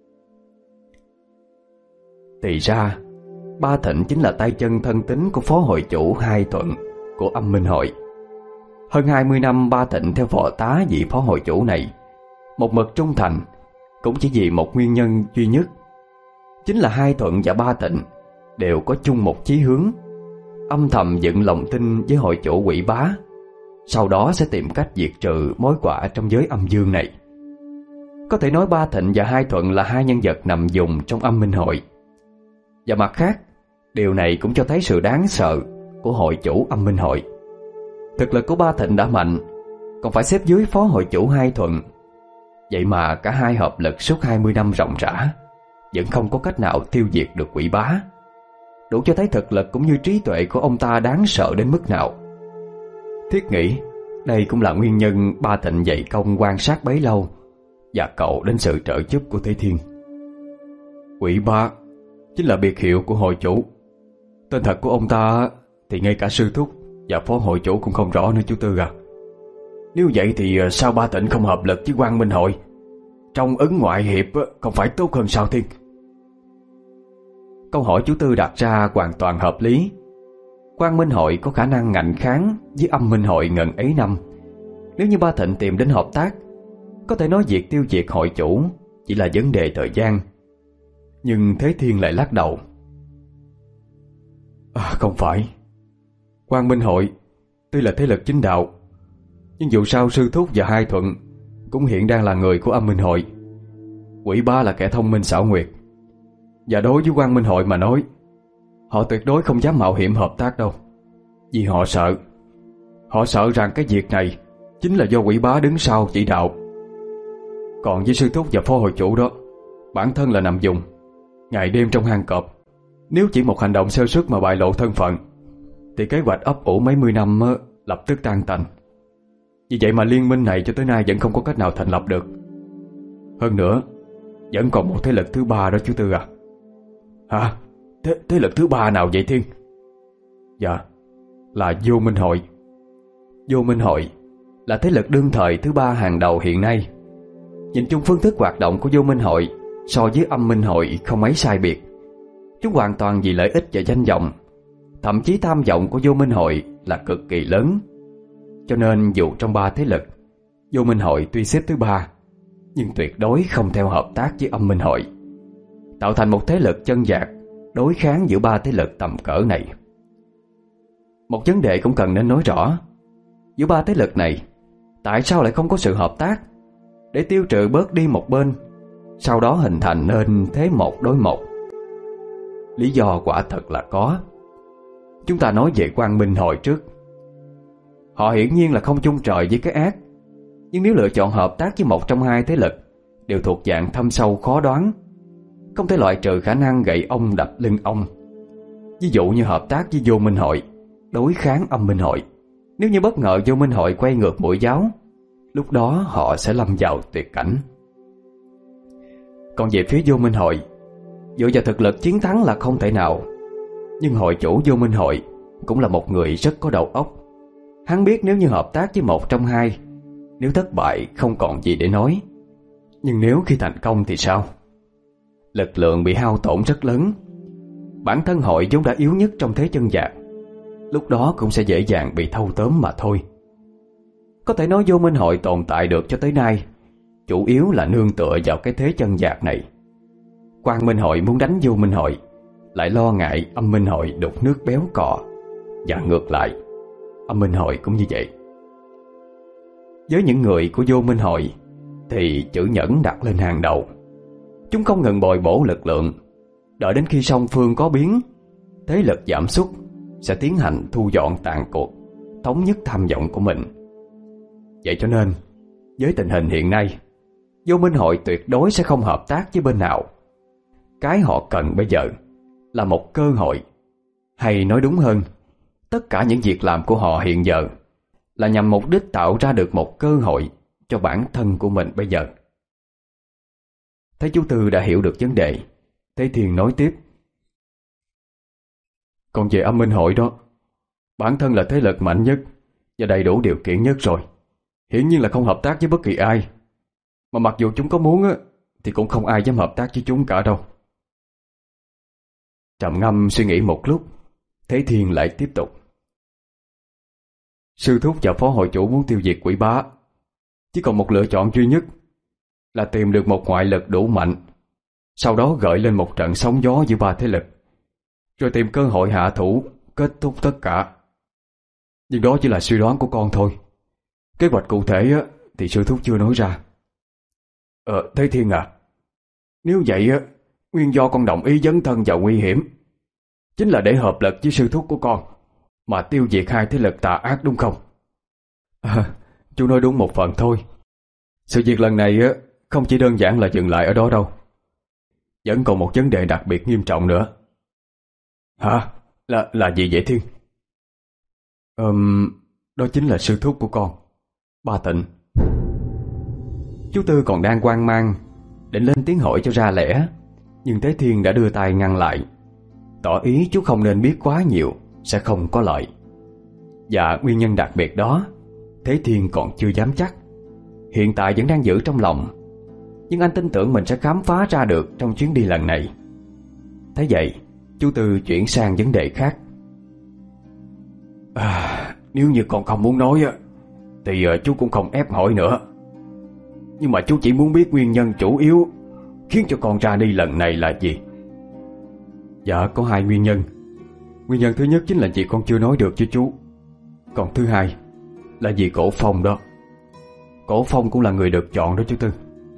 Thì ra Ba Thịnh chính là tay chân thân tín của phó hội chủ Hai Thuận của Âm Minh Hội. Hơn hai mươi năm Ba Thịnh theo phò tá vị phó hội chủ này, một mực trung thành, cũng chỉ vì một nguyên nhân duy nhất, chính là Hai Thuận và Ba Thịnh đều có chung một chí hướng, âm thầm dựng lòng tin với hội chủ Quỷ Bá, sau đó sẽ tìm cách diệt trừ mối họa trong giới âm dương này. Có thể nói Ba Thịnh và Hai Thuận là hai nhân vật nằm vùng trong Âm Minh Hội. Và mặt khác, điều này cũng cho thấy sự đáng sợ của hội chủ Âm Minh Hội. Thực lực của Ba Thịnh đã mạnh, còn phải xếp dưới phó hội chủ Hai Thuận. Vậy mà cả hai hợp lực suốt hai mươi năm ròng rã, vẫn không có cách nào tiêu diệt được Quỷ Bá. đủ cho thấy thực lực cũng như trí tuệ của ông ta đáng sợ đến mức nào. Thiết nghĩ đây cũng là nguyên nhân Ba Thịnh dày công quan sát bấy lâu và cầu đến sự trợ giúp của Thế Thiên. Quỷ Ba chính là biệt hiệu của hội chủ. Tên thật của ông ta thì ngay cả sư thúc và phó hội chủ cũng không rõ nữa chú Tư à. Nếu vậy thì sao Ba Thịnh không hợp lực với Quang Minh hội? Trong ứng ngoại hiệp không phải tốt hơn sao Thiên? Câu hỏi chú Tư đặt ra hoàn toàn hợp lý. Quang Minh hội có khả năng ngạnh kháng với Âm Minh hội ngần ấy năm. Nếu như Ba Thịnh tìm đến hợp tác, có thể nói việc tiêu diệt hội chủ chỉ là vấn đề thời gian. Nhưng Thế Thiên lại lắc đầu. À, không phải. Quang Minh hội tuy là thế lực chính đạo, nhưng dù sao Sư Thúc và Hai Thuận cũng hiện đang là người của Âm Minh hội. Quỷ Ba là kẻ thông minh xảo quyệt, và đối với Quang Minh hội mà nói, họ tuyệt đối không dám mạo hiểm hợp tác đâu. Vì họ sợ Họ sợ rằng cái việc này chính là do Quỷ Bá đứng sau chỉ đạo. Còn với Sư Thúc và phó hội chủ đó, bản thân là nằm vùng, ngày đêm trong hang cọp. Nếu chỉ một hành động sơ suất mà bại lộ thân phận, thì kế hoạch ấp ủ mấy mươi năm lập tức tan tành. Vì vậy mà liên minh này cho tới nay vẫn không có cách nào thành lập được. Hơn nữa, vẫn còn một thế lực thứ ba đó chú Tư à. Hả? Thế, thế lực thứ ba nào vậy Thiên? Dạ, là Vô Minh hội. Vô Minh hội là thế lực đương thời thứ ba hàng đầu hiện nay. Nhìn chung phương thức hoạt động của Vô Minh hội so với Âm Minh hội không mấy sai biệt. Chúng hoàn toàn vì lợi ích và danh vọng. Thậm chí tham vọng của Vô Minh hội là cực kỳ lớn. Cho nên dù trong ba thế lực, Vô Minh hội tuy xếp thứ ba, nhưng tuyệt đối không theo hợp tác với Âm Minh hội, tạo thành một thế lực chân dạc đối kháng giữa ba thế lực tầm cỡ này. Một vấn đề cũng cần nên nói rõ. Giữa ba thế lực này, tại sao lại không có sự hợp tác để tiêu trừ bớt đi một bên, sau đó hình thành nên thế một đối một? Lý do quả thật là có. Chúng ta nói về Quang Minh hội trước. Họ hiển nhiên là không chung trời với cái ác, nhưng nếu lựa chọn hợp tác với một trong hai thế lực, đều thuộc dạng thâm sâu khó đoán, không thể loại trừ khả năng gậy ông đập lưng ông. Ví dụ như hợp tác với Vô Minh hội đối kháng Âm Minh hội. Nếu như bất ngờ Vô Minh hội quay ngược mũi giáo, lúc đó họ sẽ lâm vào tuyệt cảnh. Còn về phía Vô Minh hội, dựa vào thực lực chiến thắng là không thể nào. Nhưng hội chủ Vô Minh hội cũng là một người rất có đầu óc. Hắn biết nếu như hợp tác với một trong hai, nếu thất bại không còn gì để nói. Nhưng nếu khi thành công thì sao? Lực lượng bị hao tổn rất lớn. Bản thân hội vốn đã yếu nhất trong thế chân vạc, lúc đó cũng sẽ dễ dàng bị thâu tóm mà thôi. Có thể nói Vô Minh hội tồn tại được cho tới nay chủ yếu là nương tựa vào cái thế chân vạc này. Quang Minh hội muốn đánh Vô Minh hội, lại lo ngại Âm Minh hội đục nước béo cò, và ngược lại, Âm Minh hội cũng như vậy. Với những người của Vô Minh hội thì chữ nhẫn đặt lên hàng đầu. Chúng không ngừng bồi bổ lực lượng, đợi đến khi song phương có biến, thế lực giảm sút, sẽ tiến hành thu dọn tàn cuộc, thống nhất tham vọng của mình. Vậy cho nên, với tình hình hiện nay, Vô Minh hội tuyệt đối sẽ không hợp tác với bên nào. Cái họ cần bây giờ là một cơ hội, hay nói đúng hơn, tất cả những việc làm của họ hiện giờ là nhằm mục đích tạo ra được một cơ hội cho bản thân của mình bây giờ. Thấy chú Tư đã hiểu được vấn đề, Thế Thiên nói tiếp. Còn về Âm Minh hội đó, bản thân là thế lực mạnh nhất và đầy đủ điều kiện nhất rồi, hiển nhiên là không hợp tác với bất kỳ ai. Mà mặc dù chúng có muốn á, thì cũng không ai dám hợp tác với chúng cả đâu. Trầm ngâm suy nghĩ một lúc, Thế Thiên lại tiếp tục. Sư thúc và phó hội chủ muốn tiêu diệt Quỷ Bá, chỉ còn một lựa chọn duy nhất là tìm được một ngoại lực đủ mạnh, sau đó gợi lên một trận sóng gió giữa ba thế lực, rồi tìm cơ hội hạ thủ, kết thúc tất cả. Nhưng đó chỉ là suy đoán của con thôi. Kế hoạch cụ thể á, thì sư thúc chưa nói ra. Ờ, Thế Thiên à, nếu vậy á, nguyên do con đồng ý dấn thân vào nguy hiểm chính là để hợp lực với sư thúc của con mà tiêu diệt hai thế lực tà ác đúng không? À, chú nói đúng một phần thôi. Sự việc lần này á, không chỉ đơn giản là dừng lại ở đó đâu. Vẫn còn một vấn đề đặc biệt nghiêm trọng nữa. Hả? Là là gì vậy Thiên? Ừm, đó chính là sư thúc của con, Ba Tịnh. Chú Tư còn đang hoang mang, định lên tiếng hỏi cho ra lẽ, nhưng Thế Thiên đã đưa tay ngăn lại, tỏ ý chú không nên biết quá nhiều, sẽ không có lợi. Và nguyên nhân đặc biệt đó Thế Thiên còn chưa dám chắc, hiện tại vẫn đang giữ trong lòng, nhưng anh tin tưởng mình sẽ khám phá ra được trong chuyến đi lần này. Thế vậy, chú Tư chuyển sang vấn đề khác. À, nếu như con không muốn nói thì chú cũng không ép hỏi nữa. Nhưng mà chú chỉ muốn biết nguyên nhân chủ yếu khiến cho con ra đi lần này là gì? Dạ có hai nguyên nhân. Nguyên nhân thứ nhất chính là vì con chưa nói được với chú. Còn thứ hai là vì Cổ Phong đó. Cổ Phong cũng là người được chọn đó chú Tư.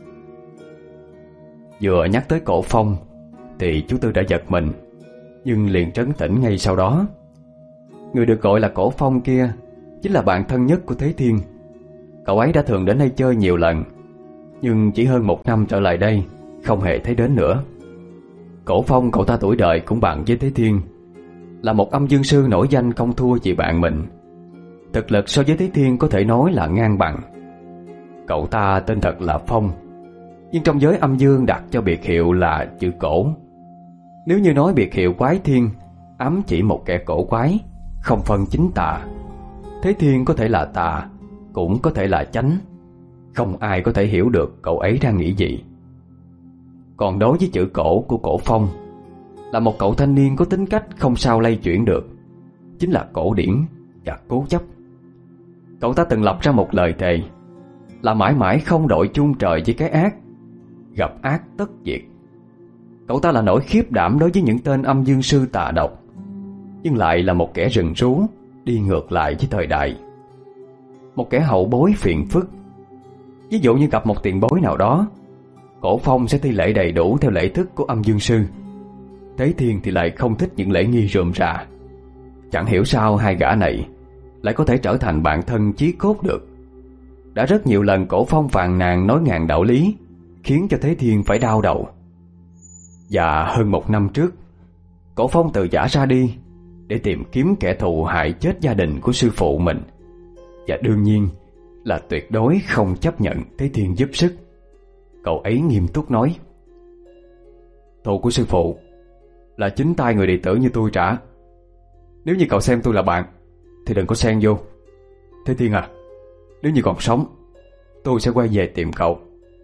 Vừa nhắc tới Cổ Phong thì chú Tư đã giật mình, nhưng liền trấn tĩnh ngay sau đó. Người được gọi là Cổ Phong kia chính là bạn thân nhất của Thế Thiên. Cậu ấy đã thường đến đây chơi nhiều lần, nhưng chỉ hơn một năm trở lại đây không hề thấy đến nữa. Cổ Phong cậu ta tuổi đời cũng bằng với Thế Thiên, là một âm dương sư nổi danh không thua gì bạn mình. Thực lực so với Thế Thiên có thể nói là ngang bằng. Cậu ta tên thật là Phong, nhưng trong giới âm dương đặt cho biệt hiệu là chữ Cổ. Nếu như nói biệt hiệu Quái Thiên ám chỉ một kẻ cổ quái, không phân chính tà. Thế Thiên có thể là tà, cũng có thể là chánh. Không ai có thể hiểu được cậu ấy đang nghĩ gì. Còn đối với chữ Cổ của Cổ Phong, là một cậu thanh niên có tính cách không sao lay chuyển được, chính là cổ điển và cố chấp. Cậu ta từng lập ra một lời thề là mãi mãi không đội chung trời với cái ác, gặp ác tất diệt. Cậu ta là nỗi khiếp đảm đối với những tên âm dương sư tà độc, nhưng lại là một kẻ rừng rú đi ngược lại với thời đại, một kẻ hậu bối phiền phức. Ví dụ như gặp một tiền bối nào đó, Cổ Phong sẽ thi lễ đầy đủ theo lễ thức của âm dương sư. Thế Thiên thì lại không thích những lễ nghi rườm rà. Chẳng hiểu sao hai gã này lại có thể trở thành bạn thân chí cốt được. Đã rất nhiều lần Cổ Phong phàn nàn nói ngàn đạo lý, khiến cho Thế Thiên phải đau đầu. Và hơn một năm trước, Cổ Phong từ giã ra đi để tìm kiếm kẻ thù hại chết gia đình của sư phụ mình. Và đương nhiên là tuyệt đối không chấp nhận Thế Thiên giúp sức. Cậu ấy nghiêm túc nói: thù của sư phụ là chính tay người đệ tử như tôi trả. Nếu như cậu xem tôi là bạn thì đừng có xen vô. Thế Thiên à, nếu như còn sống, tôi sẽ quay về tìm cậu.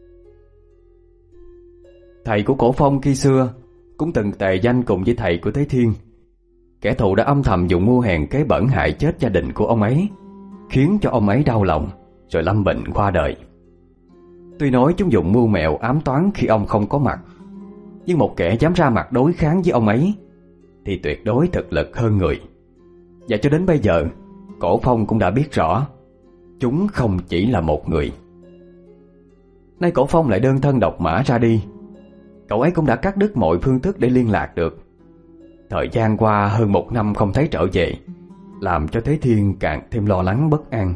Thầy của Cổ Phong khi xưa cũng từng tề danh cùng với thầy của Thế Thiên. Kẻ thù đã âm thầm dùng mưu hèn kế bẩn hại chết gia đình của ông ấy, khiến cho ông ấy đau lòng, rồi lâm bệnh qua đời. Tuy nói chúng dùng mưu mẹo ám toán khi ông không có mặt, nhưng một kẻ dám ra mặt đối kháng với ông ấy thì tuyệt đối thực lực hơn người. Và cho đến bây giờ, Cổ Phong cũng đã biết rõ chúng không chỉ là một người. Nay Cổ Phong lại đơn thân độc mã ra đi. Cậu ấy cũng đã cắt đứt mọi phương thức để liên lạc được. Thời gian qua hơn một năm không thấy trở về, làm cho Thế Thiên càng thêm lo lắng bất an.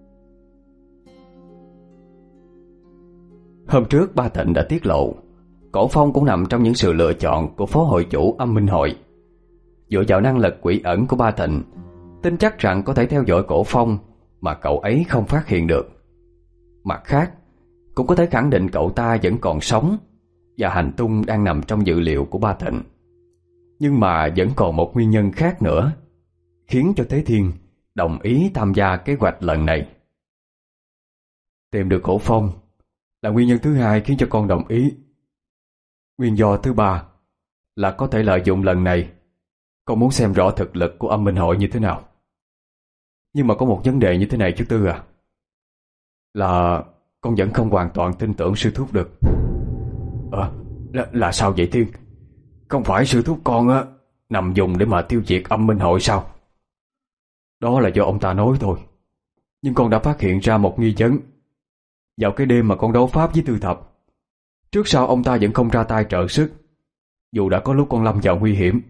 Hôm trước Ba Tịnh đã tiết lộ Cổ Phong cũng nằm trong những sự lựa chọn của phó hội chủ Âm Minh Hội. Dựa vào năng lực quỷ ẩn của Ba Tịnh, tin chắc rằng có thể theo dõi Cổ Phong mà cậu ấy không phát hiện được. Mặt khác, cũng có thể khẳng định cậu ta vẫn còn sống và hành tung đang nằm trong dự liệu của Ba Tịnh. Nhưng mà vẫn còn một nguyên nhân khác nữa khiến cho Thế Thiên đồng ý tham gia kế hoạch lần này. Tìm được Cổ Phong là nguyên nhân thứ hai khiến cho con đồng ý. Nguyên do thứ ba là có thể lợi dụng lần này con muốn xem rõ thực lực của Âm Minh Hội như thế nào. Nhưng mà có một vấn đề như thế này chú Tư à, là con vẫn không hoàn toàn tin tưởng sư thúc được. Ờ, là, là sao vậy Thiên? Không phải sư thúc con á nằm dùng để mà tiêu diệt Âm Minh Hội sao? Đó là do ông ta nói thôi. Nhưng con đã phát hiện ra một nghi vấn. Vào cái đêm mà con đấu pháp với Tư Thập, trước sau ông ta vẫn không ra tay trợ sức, dù đã có lúc con lâm vào nguy hiểm.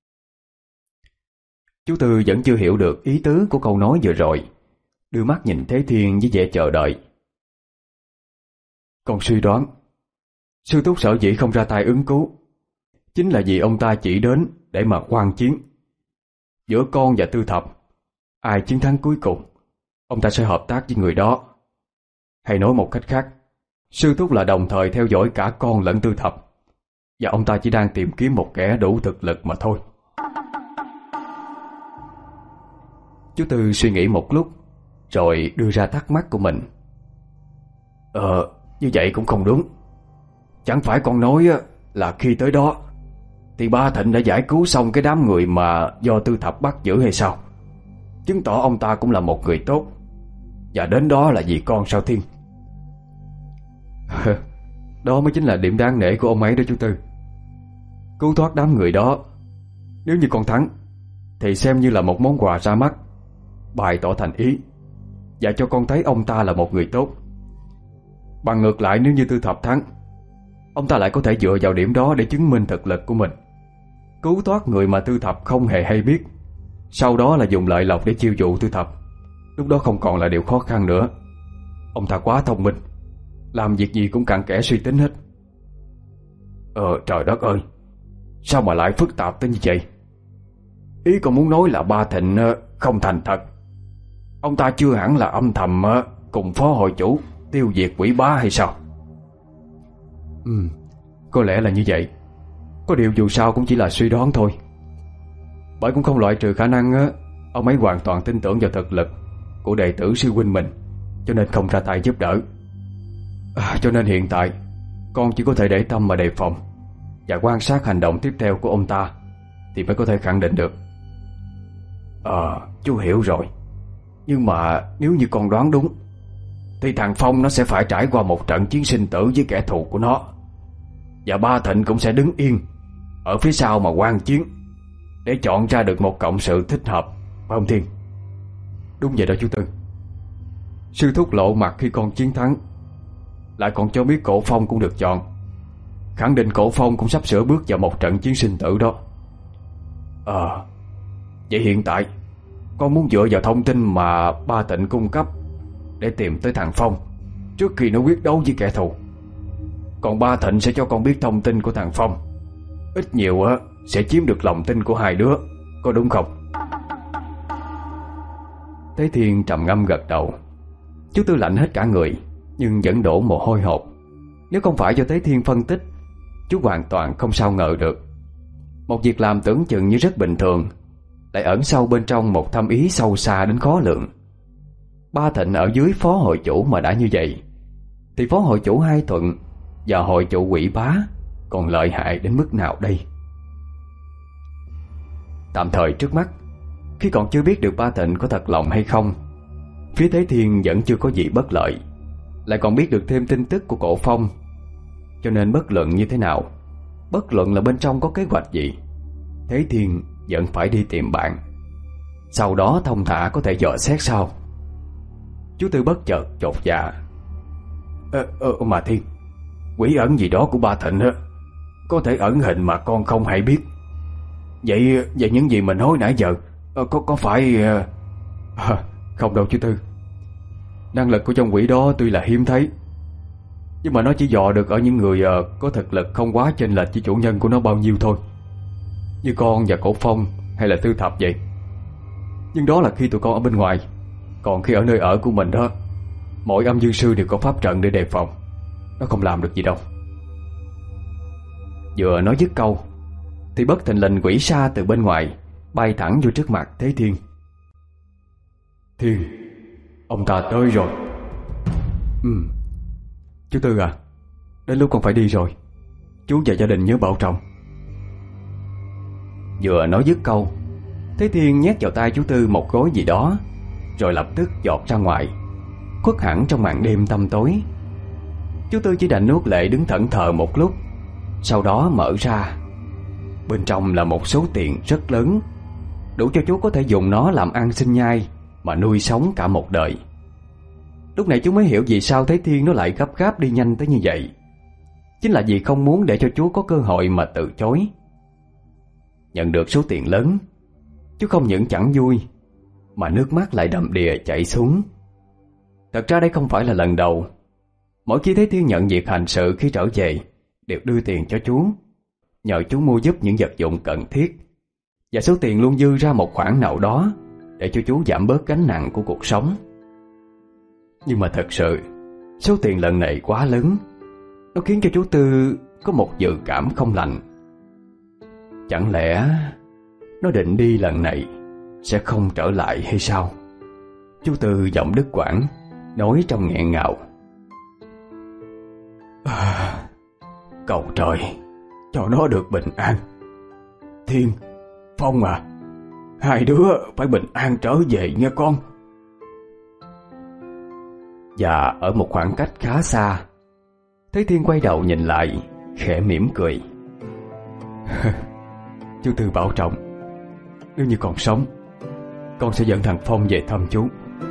Chú Tư vẫn chưa hiểu được ý tứ của câu nói vừa rồi, đưa mắt nhìn Thế Thiên với vẻ chờ đợi. Con suy đoán sư thúc sở dĩ không ra tay ứng cứu chính là vì ông ta chỉ đến để mà quan chiến, giữa con và Tư Thập, ai chiến thắng cuối cùng, ông ta sẽ hợp tác với người đó. Hay nói một cách khác, sư thúc là đồng thời theo dõi cả con lẫn Tư Thập, và ông ta chỉ đang tìm kiếm một kẻ đủ thực lực mà thôi. Chú Tư suy nghĩ một lúc rồi đưa ra thắc mắc của mình. Ờ, như vậy cũng không đúng. Chẳng phải con nói là khi tới đó thì ba Thịnh đã giải cứu xong cái đám người mà do Tư Thập bắt giữ hay sao? Chứng tỏ ông ta cũng là một người tốt, và đến đó là vì con sao Thiên. Đó mới chính là điểm đáng nể của ông ấy đó chú Tư. Cứu thoát đám người đó, nếu như con thắng thì xem như là một món quà ra mắt, bày tỏ thành ý và cho con thấy ông ta là một người tốt. Bằng ngược lại, nếu như Tư Thập thắng, ông ta lại có thể dựa vào điểm đó để chứng minh thực lực của mình, cứu thoát người mà Tư Thập không hề hay biết, sau đó là dùng lợi lộc để chiêu dụ Tư Thập. Lúc đó không còn là điều khó khăn nữa. Ông ta quá thông minh, làm việc gì cũng cặn kẽ suy tính hết. Ờ trời đất ơi, sao mà lại phức tạp tới như vậy? Ý con muốn nói là ba Thịnh không thành thật, ông ta chưa hẳn là âm thầm cùng phó hội chủ tiêu diệt quỷ bá hay sao? Ừ, có lẽ là như vậy. Có điều dù sao cũng chỉ là suy đoán thôi. Bởi cũng không loại trừ khả năng á, ông ấy hoàn toàn tin tưởng vào thực lực của đệ tử sư huynh mình, cho nên không ra tay giúp đỡ. à, Cho nên hiện tại con chỉ có thể để tâm mà đề phòng và quan sát hành động tiếp theo của ông ta thì mới có thể khẳng định được. Ờ, chú hiểu rồi. Nhưng mà nếu như con đoán đúng thì thằng Phong nó sẽ phải trải qua một trận chiến sinh tử với kẻ thù của nó, và ba Thịnh cũng sẽ đứng yên ở phía sau mà quan chiến để chọn ra được một cộng sự thích hợp, phải không Thiên? Đúng vậy đó chú Tư. Sư thúc lộ mặt khi con chiến thắng, lại còn cho biết Cổ Phong cũng được chọn, khẳng định Cổ Phong cũng sắp sửa bước vào một trận chiến sinh tử đó. Ờ, vậy hiện tại con muốn dựa vào thông tin mà ba Thịnh cung cấp để tìm tới thằng Phong trước khi nó quyết đấu với kẻ thù. Còn ba Thịnh sẽ cho con biết thông tin của thằng Phong, ít nhiều á sẽ chiếm được lòng tin của hai đứa, có đúng không? Thế Thiên trầm ngâm gật đầu. Chú Tư lạnh hết cả người, nhưng vẫn đổ mồ hôi hột. Nếu không phải do Thế Thiên phân tích, chú hoàn toàn không sao ngờ được một việc làm tưởng chừng như rất bình thường lại ẩn sâu bên trong một thâm ý sâu xa đến khó lượng. Ba Thịnh ở dưới phó hội chủ mà đã như vậy, thì phó hội chủ Hai Thuận và hội chủ Quỷ Bá còn lợi hại đến mức nào đây? Tạm thời trước mắt, khi còn chưa biết được ba Thịnh có thật lòng hay không, phía Thế Thiên vẫn chưa có gì bất lợi, lại còn biết được thêm tin tức của Cổ Phong. Cho nên bất luận như thế nào, bất luận là bên trong có kế hoạch gì, Thế Thiên vẫn phải đi tìm bạn, sau đó thông thả có thể dò xét sau. Chú Tư bất chợt chột dạ. Ơ, ơ mà Thiên, quỷ ẩn gì đó của ba Thịnh á, có thể ẩn hình mà con không hay biết. Vậy vậy những gì mình nói nãy giờ Có có phải à, không đâu chú Tư. Năng lực của trong quỷ đó tuy là hiếm thấy, nhưng mà nó chỉ dò được ở những người à, có thực lực không quá chênh lệch với chủ nhân của nó bao nhiêu thôi, như con và Cổ Phong hay là Tư Thập vậy. Nhưng đó là khi tụi con ở bên ngoài, còn khi ở nơi ở của mình đó, mỗi âm dương sư đều có pháp trận để đề phòng, nó không làm được gì đâu. Vừa nói dứt câu thì bất thình lình quỷ sa từ bên ngoài bay thẳng vô trước mặt Thế Thiên. Thiên, ông ta tới rồi. Ừ, chú Tư à, đến lúc con phải đi rồi, chú và gia đình nhớ bảo trọng. Vừa nói dứt câu, Thế Thiên nhét vào tay chú Tư một gói gì đó, rồi lập tức giọt ra ngoài, khuất hẳn trong màn đêm tăm tối. Chú Tư chỉ đành nuốt lệ đứng thẫn thờ một lúc, sau đó mở ra. Bên trong là một số tiền rất lớn, đủ cho chú có thể dùng nó làm ăn sinh nhai mà nuôi sống cả một đời. Lúc này chú mới hiểu vì sao Thế Thiên nó lại gấp gáp đi nhanh tới như vậy. Chính là vì không muốn để cho chú có cơ hội mà từ chối. Nhận được số tiền lớn, chú không những chẳng vui, mà nước mắt lại đầm đìa chảy xuống. Thật ra đây không phải là lần đầu. Mỗi khi Thế Thiên nhận việc hành sự khi trở về, đều đưa tiền cho chú, nhờ chú mua giúp những vật dụng cần thiết, và số tiền luôn dư ra một khoản nào đó để cho chú giảm bớt gánh nặng của cuộc sống. Nhưng mà thật sự số tiền lần này quá lớn, nó khiến cho chú Tư có một dự cảm không lành. Chẳng lẽ nó định đi lần này sẽ không trở lại hay sao? Chú Tư giọng đứt quãng, nói trong nghẹn ngào. À, cầu trời cho nó được bình an. Thiên, Phong à, hai đứa phải bình an trở về nghe con. Và ở một khoảng cách khá xa, thấy Thiên quay đầu nhìn lại, khẽ mỉm cười. Chú Tư bảo trọng, nếu như còn sống, con sẽ dẫn thằng Phong về thăm chú.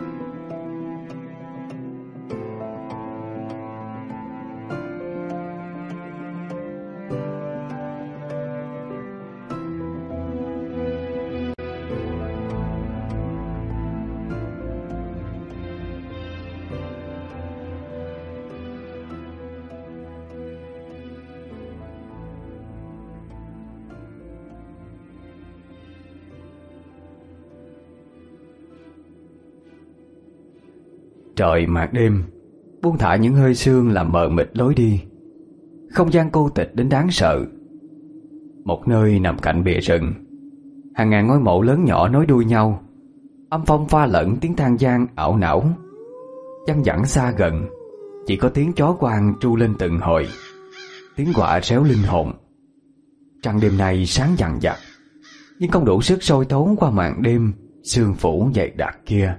Trời mạc đêm buông thả những hơi sương làm mờ mịt lối đi. Không gian cô tịch đến đáng sợ. Một nơi nằm cạnh bìa rừng, hàng ngàn ngôi mộ lớn nhỏ nối đuôi nhau, âm phong pha lẫn tiếng than vang ảo não. Văng vẳng xa gần, chỉ có tiếng chó quang tru lên từng hồi, tiếng quạ réo linh hồn. Trăng đêm nay sáng dằn dặt, nhưng không đủ sức soi thấu qua màn đêm sương phủ dày đặc kia.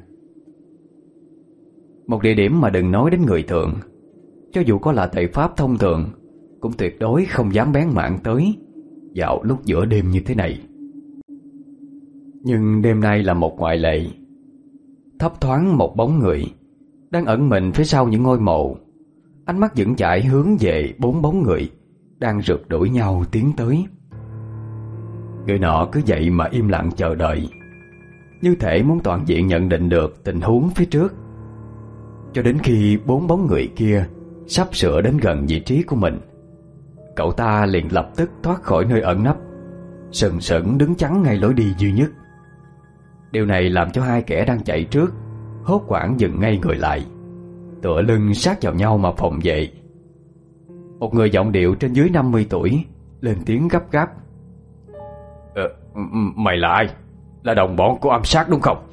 Một địa điểm mà đừng nói đến người thường, cho dù có là thầy Pháp thông thường cũng tuyệt đối không dám bén mảng tới vào lúc giữa đêm như thế này. Nhưng đêm nay là một ngoại lệ. Thấp thoáng một bóng người đang ẩn mình phía sau những ngôi mộ, ánh mắt vững chãi hướng về bốn bóng người đang rượt đuổi nhau tiến tới. Người nọ cứ vậy mà im lặng chờ đợi, như thể muốn toàn diện nhận định được tình huống phía trước, cho đến khi bốn bóng người kia sắp sửa đến gần vị trí của mình, cậu ta liền lập tức thoát khỏi nơi ẩn nấp, sừng sững đứng chắn ngay lối đi duy nhất. Điều này làm cho hai kẻ đang chạy trước hốt hoảng dừng ngay người lại, tựa lưng sát vào nhau mà phòng vệ. Một người giọng điệu trên dưới năm mươi tuổi lên tiếng gấp gáp. Ờ, mày là ai? Là đồng bọn của âm sát đúng không?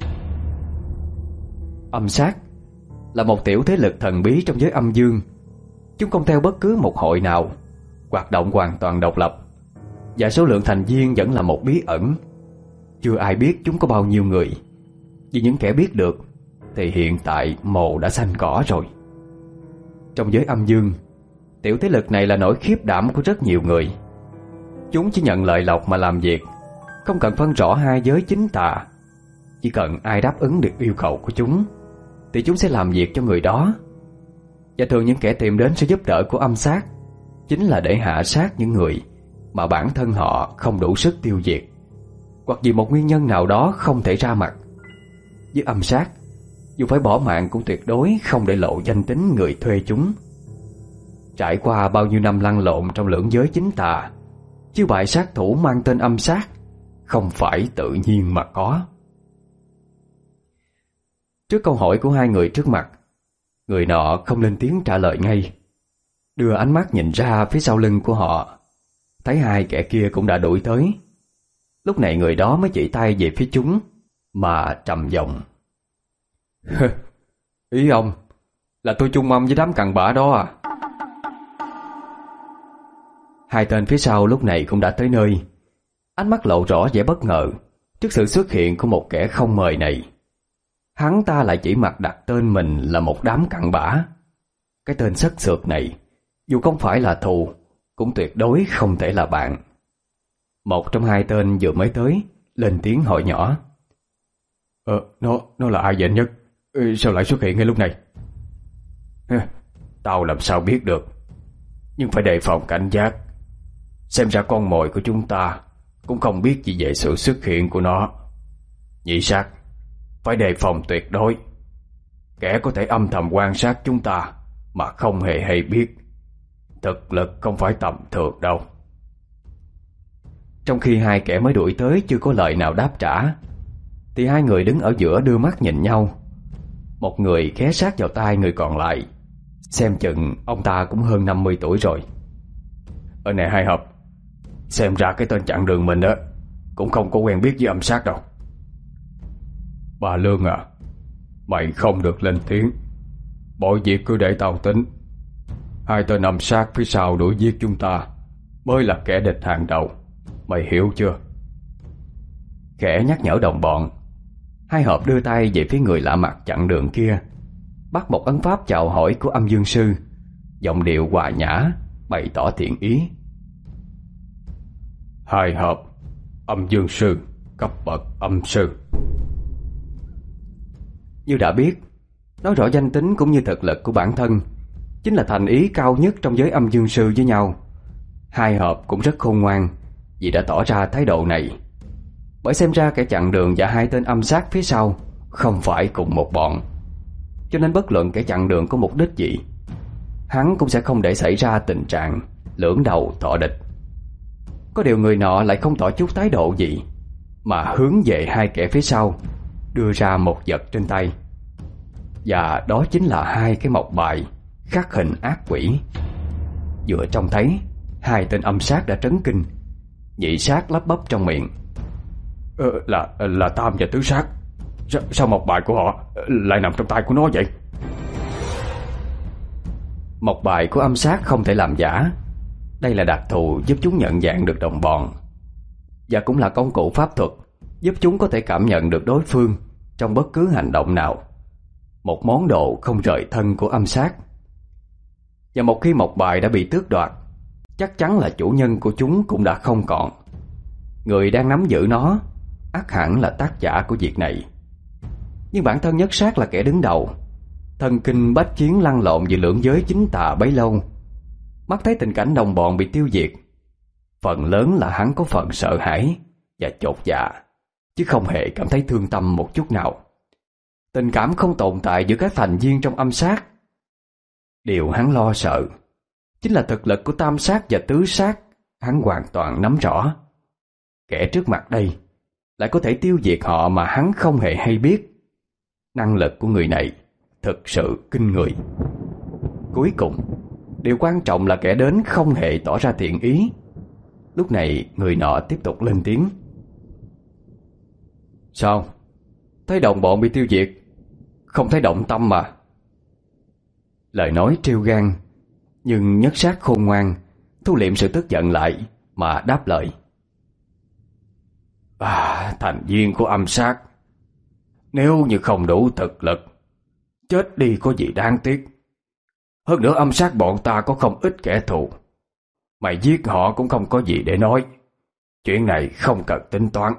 Âm sát là một tiểu thế lực thần bí trong giới âm dương. Chúng không theo bất cứ một hội nào, hoạt động hoàn toàn độc lập, và số lượng thành viên vẫn là một bí ẩn. Chưa ai biết chúng có bao nhiêu người. Vì những kẻ biết được thì hiện tại mồ đã xanh cỏ rồi. Trong giới âm dương, tiểu thế lực này là nỗi khiếp đảm của rất nhiều người. Chúng chỉ nhận lợi lộc mà làm việc, không cần phân rõ hai giới chính tà. Chỉ cần ai đáp ứng được yêu cầu của chúng thì chúng sẽ làm việc cho người đó. Và thường những kẻ tìm đến sự giúp đỡ của âm sát chính là để hạ sát những người mà bản thân họ không đủ sức tiêu diệt, hoặc vì một nguyên nhân nào đó không thể ra mặt. Với âm sát, dù phải bỏ mạng cũng tuyệt đối không để lộ danh tính người thuê chúng. Trải qua bao nhiêu năm lăn lộn trong lưỡng giới chính tà, chiêu bài sát thủ mang tên âm sát không phải tự nhiên mà có. Trước câu hỏi của hai người trước mặt, người nọ không lên tiếng trả lời ngay, đưa ánh mắt nhìn ra phía sau lưng của họ, thấy hai kẻ kia cũng đã đuổi tới. Lúc này người đó mới chỉ tay về phía chúng mà trầm giọng. Ý ông là tôi chung âm với đám cặn bã đó à? Hai tên phía sau lúc này cũng đã tới nơi, ánh mắt lộ rõ vẻ bất ngờ trước sự xuất hiện của một kẻ không mời này. Hắn ta lại chỉ mặc đặt tên mình là một đám cặn bã. Cái tên sất sượt này, dù không phải là thù, cũng tuyệt đối không thể là bạn. Một trong hai tên vừa mới tới lên tiếng hỏi nhỏ. Ờ, nó, nó là ai vậy anh Nhất? Ừ, sao lại xuất hiện ngay lúc này? Tao làm sao biết được, nhưng phải đề phòng cảnh giác. Xem ra con mồi của chúng ta cũng không biết gì về sự xuất hiện của nó. Nhị sát, phải đề phòng tuyệt đối. Kẻ có thể âm thầm quan sát chúng ta mà không hề hay biết. Thực lực không phải tầm thường đâu. Trong khi hai kẻ mới đuổi tới chưa có lời nào đáp trả, thì hai người đứng ở giữa đưa mắt nhìn nhau. Một người ghé sát vào tai người còn lại, xem chừng ông ta cũng hơn năm mươi tuổi rồi. Ở này Hai Hợp, xem ra cái tên chặn đường mình đó cũng không có quen biết với âm sát đâu. Bà Lương à, mày không được lên tiếng. Mọi việc cứ để tao tính. Hai tên âm sát phía sau đuổi giết chúng ta mới là kẻ địch hàng đầu, mày hiểu chưa? Khẽ nhắc nhở đồng bọn, Hai Hợp đưa tay về phía người lạ mặt chặn đường kia, bắt một ấn pháp chào hỏi của âm dương sư, giọng điệu hòa nhã bày tỏ thiện ý. Hai Hợp, âm dương sư, cấp bậc âm sư. Như đã biết, nói rõ danh tính cũng như thực lực của bản thân chính là thành ý cao nhất trong giới âm dương sư với nhau. Hai Hợp cũng rất khôn ngoan vì đã tỏ ra thái độ này, bởi xem ra kẻ chặn đường và hai tên âm sát phía sau không phải cùng một bọn, cho nên bất luận kẻ chặn đường có mục đích gì, hắn cũng sẽ không để xảy ra tình trạng lưỡng đầu thọ địch. Có điều người nọ lại không tỏ chút thái độ gì, mà hướng về hai kẻ phía sau đưa ra một vật trên tay, và đó chính là hai cái mộc bài khắc hình ác quỷ. Vừa trông thấy, hai tên âm sát đã trấn kinh, nhị sát lắp bắp trong miệng. Ờ, là là tam và tứ sát. Sao, sao mộc bài của họ lại nằm trong tay của nó vậy? Mộc bài của âm sát không thể làm giả. Đây là đặc thù giúp chúng nhận dạng được đồng bọn, và cũng là công cụ pháp thuật giúp chúng có thể cảm nhận được đối phương trong bất cứ hành động nào. Một món đồ không rời thân của âm sát. Và một khi mộc bài đã bị tước đoạt, chắc chắn là chủ nhân của chúng cũng đã không còn. Người đang nắm giữ nó ắt hẳn là tác giả của việc này. Nhưng bản thân Nhất Sát là kẻ đứng đầu, thần kinh bách chiến lăn lộn giữa lưỡng giới chính tà bấy lâu, mắt thấy tình cảnh đồng bọn bị tiêu diệt, phần lớn là hắn có phần sợ hãi và chột dạ, chứ không hề cảm thấy thương tâm một chút nào. Tình cảm không tồn tại giữa các thành viên trong âm sát. Điều hắn lo sợ chính là thực lực của tam sát và tứ sát hắn hoàn toàn nắm rõ. Kẻ trước mặt đây lại có thể tiêu diệt họ mà hắn không hề hay biết. Năng lực của người này thực sự kinh người. Cuối cùng, điều quan trọng là kẻ đến không hề tỏ ra thiện ý. Lúc này người nọ tiếp tục lên tiếng. Sao? Thấy đồng bọn bị tiêu diệt, không thấy động tâm mà. Lời nói trêu gan, nhưng Nhất Sát khôn ngoan thu liệm sự tức giận lại mà đáp lời. À, thành viên của âm sát, nếu như không đủ thực lực, chết đi có gì đáng tiếc. Hơn nữa âm sát bọn ta có không ít kẻ thù, mày giết họ cũng không có gì để nói. Chuyện này không cần tính toán.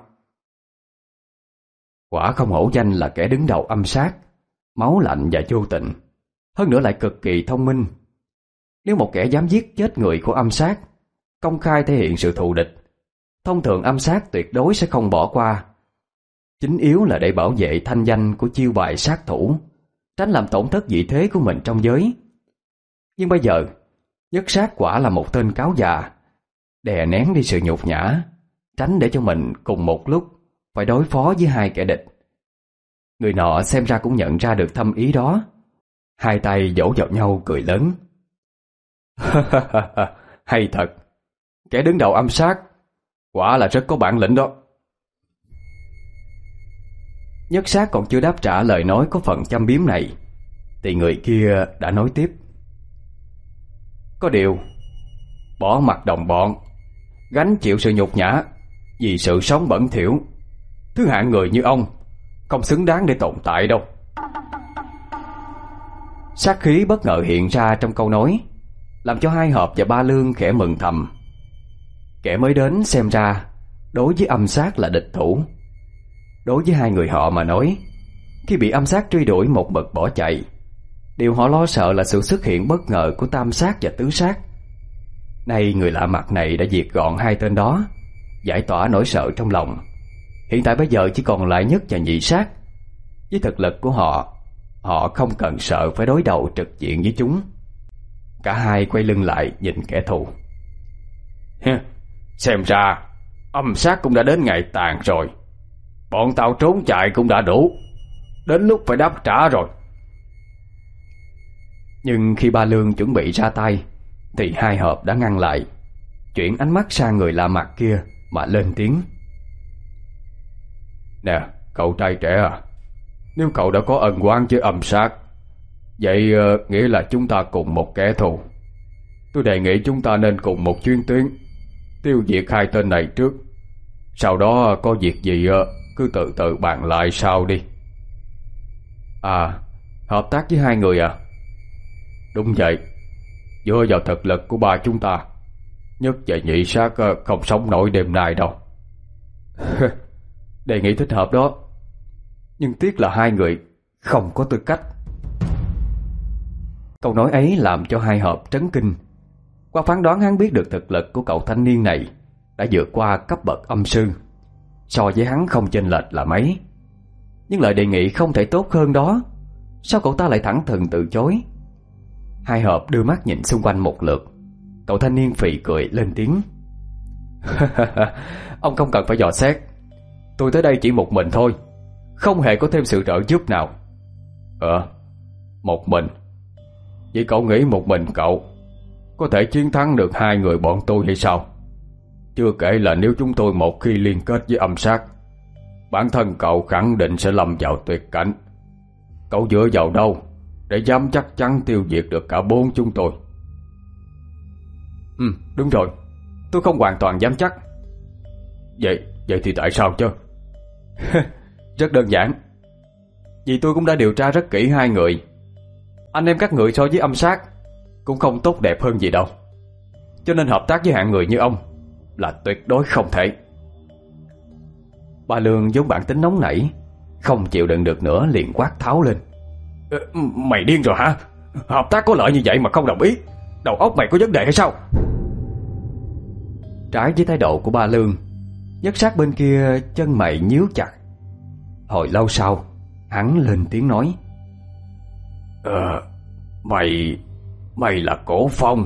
Quả không hổ danh là kẻ đứng đầu âm sát, máu lạnh và vô tình, hơn nữa lại cực kỳ thông minh. Nếu một kẻ dám giết chết người của âm sát, công khai thể hiện sự thù địch, thông thường âm sát tuyệt đối sẽ không bỏ qua. Chính yếu là để bảo vệ thanh danh của chiêu bài sát thủ, tránh làm tổn thất vị thế của mình trong giới. Nhưng bây giờ, Nhất Sát quả là một tên cáo già, đè nén đi sự nhục nhã, tránh để cho mình cùng một lúc phải đối phó với hai kẻ địch. Người nọ xem ra cũng nhận ra được thâm ý đó, hai tay vỗ vào nhau cười lớn. Hay thật, kẻ đứng đầu âm sát quả là rất có bản lĩnh đó. Nhất Sát còn chưa đáp trả lời nói có phần châm biếm này, thì người kia đã nói tiếp. Có điều, bỏ mặt đồng bọn, gánh chịu sự nhục nhã vì sự sống bẩn thỉu, thứ hạng người như ông không xứng đáng để tồn tại đâu. Sát khí bất ngờ hiện ra trong câu nói, làm cho Hai Hợp và Ba Lương khẽ mừng thầm. Kẻ mới đến xem ra đối với âm sát là địch thủ. Đối với hai người họ mà nói, khi bị âm sát truy đuổi một mực bỏ chạy, điều họ lo sợ là sự xuất hiện bất ngờ của tam sát và tứ sát. Nay người lạ mặt này đã diệt gọn hai tên đó, giải tỏa nỗi sợ trong lòng. Hiện tại bây giờ chỉ còn lại Nhất và Nhị Sát. Với thực lực của họ, họ không cần sợ phải đối đầu trực diện với chúng. Cả hai quay lưng lại nhìn kẻ thù. Xem ra Âm sát cũng đã đến ngày tàn rồi. Bọn tao trốn chạy cũng đã đủ. Đến lúc phải đáp trả rồi. Nhưng khi ba Lương chuẩn bị ra tay thì hai hợp đã ngăn lại, chuyển ánh mắt sang người lạ mặt kia mà lên tiếng. Nè, cậu trai trẻ à, nếu cậu đã có ân oán với âm sát, vậy uh, nghĩa là chúng ta cùng một kẻ thù. Tôi đề nghị chúng ta nên cùng một chuyến tuyến, tiêu diệt hai tên này trước. Sau đó có việc gì uh, cứ từ từ bàn lại sau đi. À, hợp tác với hai người à? Đúng vậy. Dựa vào thực lực của ba chúng ta, nhất về nhị sát uh, không sống nổi đêm nay đâu. Đề nghị thích hợp đó, nhưng tiếc là hai người không có tư cách. Câu nói ấy làm cho hai hợp trấn kinh. Qua phán đoán hắn biết được thực lực của cậu thanh niên này đã vượt qua cấp bậc âm sư, so với hắn không chênh lệch là mấy. Nhưng lời đề nghị không thể tốt hơn đó, sao cậu ta lại thẳng thừng từ chối? Hai hợp đưa mắt nhìn xung quanh một lượt. Cậu thanh niên phì cười lên tiếng. Ông không cần phải dò xét, tôi tới đây chỉ một mình thôi, không hề có thêm sự trợ giúp nào. Ờ, một mình? Vậy cậu nghĩ một mình cậu có thể chiến thắng được hai người bọn tôi hay sao? Chưa kể là nếu chúng tôi một khi liên kết với âm sát, bản thân cậu khẳng định sẽ lâm vào tuyệt cảnh. Cậu dựa vào đâu để dám chắc chắn tiêu diệt được cả bốn chúng tôi? Ừ, đúng rồi, tôi không hoàn toàn dám chắc. Vậy, vậy thì tại sao chứ? Rất đơn giản. Vì tôi cũng đã điều tra rất kỹ hai người. Anh em các người so với âm sát cũng không tốt đẹp hơn gì đâu, cho nên hợp tác với hạng người như ông là tuyệt đối không thể. Ba Lương vốn bản tính nóng nảy, không chịu đựng được nữa liền quát tháo lên. Ờ, mày điên rồi hả? Hợp tác có lợi như vậy mà không đồng ý, đầu óc mày có vấn đề hay sao? Trái với thái độ của Ba Lương, nhất sát bên kia chân mày nhíu chặt. Hồi lâu sau, hắn lên tiếng nói. Ờ, mày... mày là Cổ Phong.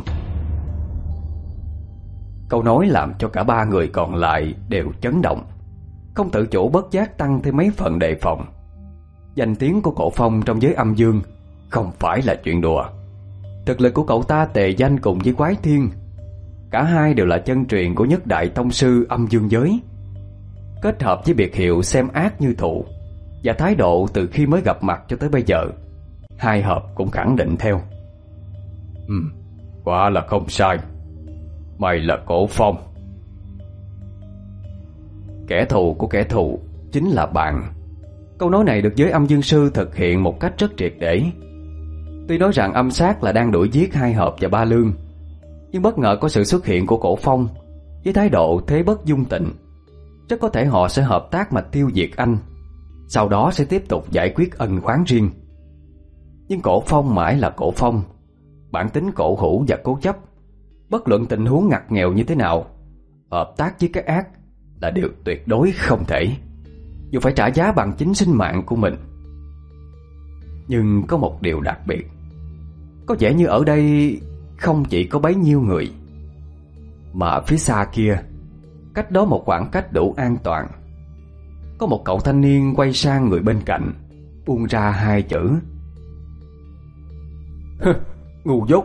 Câu nói làm cho cả ba người còn lại đều chấn động, không tự chủ bất giác tăng thêm mấy phần đề phòng. Danh tiếng của Cổ Phong trong giới âm dương không phải là chuyện đùa. Thực lực của cậu ta tề danh cùng với Quái Thiên. Cả hai đều là chân truyền của nhất đại tông sư âm dương giới. Kết hợp với biệt hiệu xem ác như thụ và thái độ từ khi mới gặp mặt cho tới bây giờ, hai hợp cũng khẳng định theo. Ừ, quả là không sai. Mày là Cổ Phong. Kẻ thù của kẻ thù chính là bạn. Câu nói này được giới âm dương sư thực hiện một cách rất triệt để. Tuy nói rằng âm sát là đang đuổi giết hai hợp và Ba Lương, nhưng bất ngờ có sự xuất hiện của Cổ Phong với thái độ thế bất dung tịnh, rất có thể họ sẽ hợp tác mà tiêu diệt anh, sau đó sẽ tiếp tục giải quyết ân oán riêng. Nhưng Cổ Phong mãi là Cổ Phong, bản tính cổ hủ và cố chấp. Bất luận tình huống ngặt nghèo như thế nào, hợp tác với cái ác là điều tuyệt đối không thể, dù phải trả giá bằng chính sinh mạng của mình. Nhưng có một điều đặc biệt, có vẻ như ở đây không chỉ có bấy nhiêu người, mà phía xa kia, cách đó một khoảng cách đủ an toàn, có một cậu thanh niên quay sang người bên cạnh, buông ra hai chữ. Ngu dốt.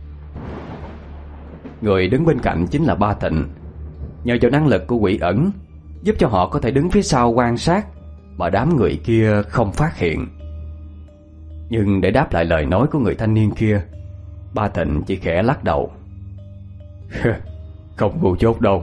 Người đứng bên cạnh chính là Ba Thịnh. Nhờ vào năng lực của quỷ ẩn, giúp cho họ có thể đứng phía sau quan sát mà đám người kia không phát hiện. Nhưng để đáp lại lời nói của người thanh niên kia, Ba Thịnh chỉ khẽ lắc đầu. Không ngu dốt đâu.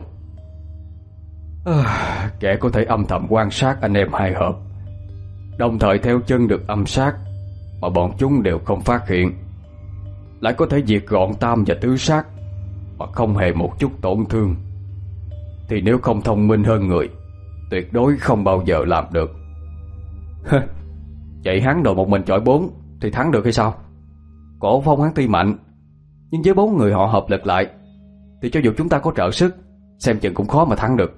À, kẻ có thể âm thầm quan sát anh em hai hợp, đồng thời theo chân được âm sát mà bọn chúng đều không phát hiện, lại có thể diệt gọn tam và tứ sát mà không hề một chút tổn thương, thì nếu không thông minh hơn người, tuyệt đối không bao giờ làm được. Vậy hắn đồ một mình chọi bốn thì thắng được hay sao? Cổ Phong hắn tuy mạnh, nhưng với bốn người họ hợp lực lại thì cho dù chúng ta có trợ sức, xem chừng cũng khó mà thắng được.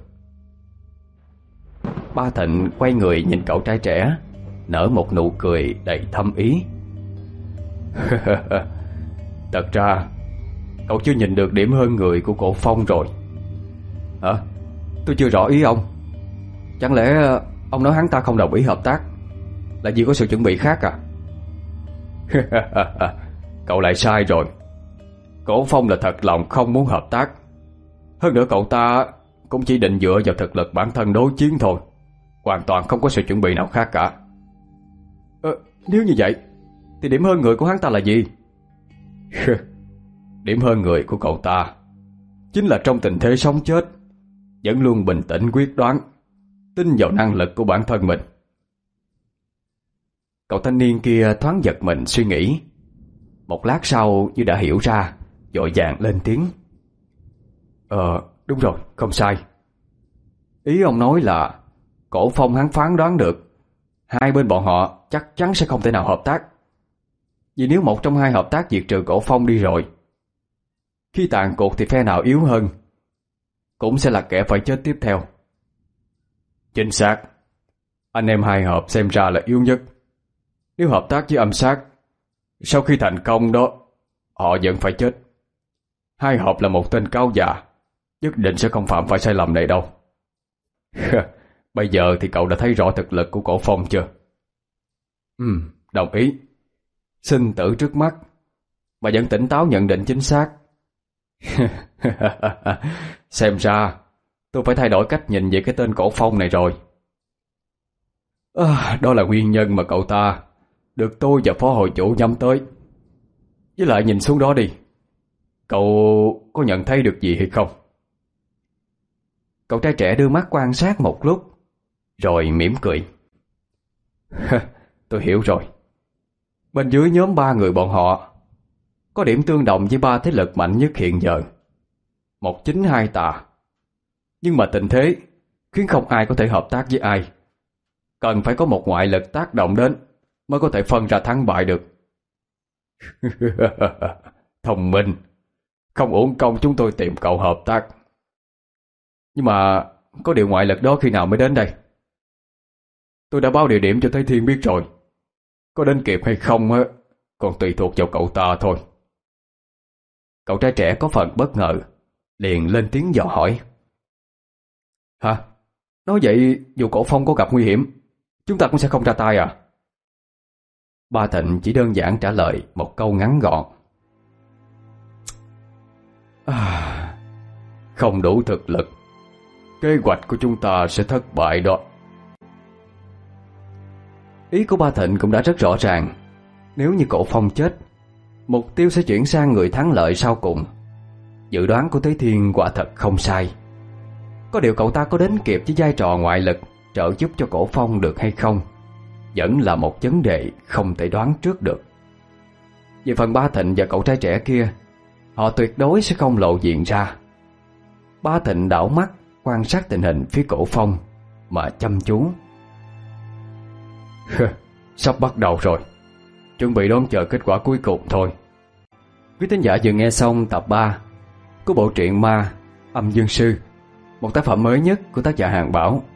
Ba Thịnh quay người nhìn cậu trai trẻ, nở một nụ cười đầy thâm ý. Thật ra cậu chưa nhìn được điểm hơn người của Cổ Phong rồi. Hả? Tôi chưa rõ ý ông. Chẳng lẽ ông nói hắn ta không đồng ý hợp tác là vì có sự chuẩn bị khác à? Cậu lại sai rồi. Cổ Phong là thật lòng không muốn hợp tác. Hơn nữa cậu ta cũng chỉ định dựa vào thực lực bản thân đối chiến thôi, hoàn toàn không có sự chuẩn bị nào khác cả. ờ, Nếu như vậy thì điểm hơn người của hắn ta là gì? Điểm hơn người của cậu ta chính là trong tình thế sống chết vẫn luôn bình tĩnh quyết đoán, tin vào năng lực của bản thân mình. Cậu thanh niên kia thoáng giật mình suy nghĩ. Một lát sau như đã hiểu ra, vội vàng lên tiếng. Ờ đúng rồi, không sai. Ý ông nói là Cổ Phong hắn phán đoán được hai bên bọn họ chắc chắn sẽ không thể nào hợp tác. Vì nếu một trong hai hợp tác diệt trừ Cổ Phong đi rồi, khi tàn cuộc thì phe nào yếu hơn cũng sẽ là kẻ phải chết tiếp theo. Chính xác. Anh em hai hợp xem ra là yếu nhất. Nếu hợp tác với âm sát, sau khi thành công đó, họ vẫn phải chết. Hai hợp là một tên cáo già, nhất định sẽ không phạm phải sai lầm này đâu. Bây giờ thì cậu đã thấy rõ thực lực của Cổ Phong chưa? Ừ, đồng ý. Sinh tử trước mắt mà vẫn tỉnh táo nhận định chính xác. Xem ra tôi phải thay đổi cách nhìn về cái tên Cổ Phong này rồi. À, đó là nguyên nhân mà cậu ta được tôi và phó hội chủ nhắm tới. Với lại nhìn xuống đó đi, cậu có nhận thấy được gì hay không? Cậu trai trẻ đưa mắt quan sát một lúc rồi mỉm cười. Tôi hiểu rồi. Bên dưới nhóm ba người bọn họ có điểm tương đồng với ba thế lực mạnh nhất hiện giờ, một chính hai tà. Nhưng mà tình thế khiến không ai có thể hợp tác với ai. Cần phải có một ngoại lực tác động đến mới có thể phân ra thắng bại được. Thông minh. Không uổng công chúng tôi tìm cậu hợp tác. Nhưng mà có điều ngoại lực đó khi nào mới đến đây? Tôi đã báo địa điểm cho Thế Thiên biết rồi. Có đến kịp hay không á, còn tùy thuộc vào cậu ta thôi. Cậu trai trẻ có phần bất ngờ, liền lên tiếng dò hỏi. Hả? Nói vậy dù Cổ Phong có gặp nguy hiểm, chúng ta cũng sẽ không ra tay à? Ba Thịnh chỉ đơn giản trả lời một câu ngắn gọn. À, không đủ thực lực, kế hoạch của chúng ta sẽ thất bại đó. Ý của Ba Thịnh cũng đã rất rõ ràng. Nếu như Cổ Phong chết, mục tiêu sẽ chuyển sang người thắng lợi sau cùng. Dự đoán của Thế Thiên quả thật không sai. Có điều cậu ta có đến kịp với vai trò ngoại lực trợ giúp cho Cổ Phong được hay không, vẫn là một vấn đề không thể đoán trước được. Về phần Ba Thịnh và cậu trai trẻ kia, họ tuyệt đối sẽ không lộ diện ra. Ba Thịnh đảo mắt quan sát tình hình phía Cổ Phong mà chăm chú. Sắp bắt đầu rồi, chuẩn bị đón chờ kết quả cuối cùng thôi. Quý thính giả vừa nghe xong tập ba của bộ truyện ma Âm Dương Sư, một tác phẩm mới nhất của tác giả Hàng Bảo.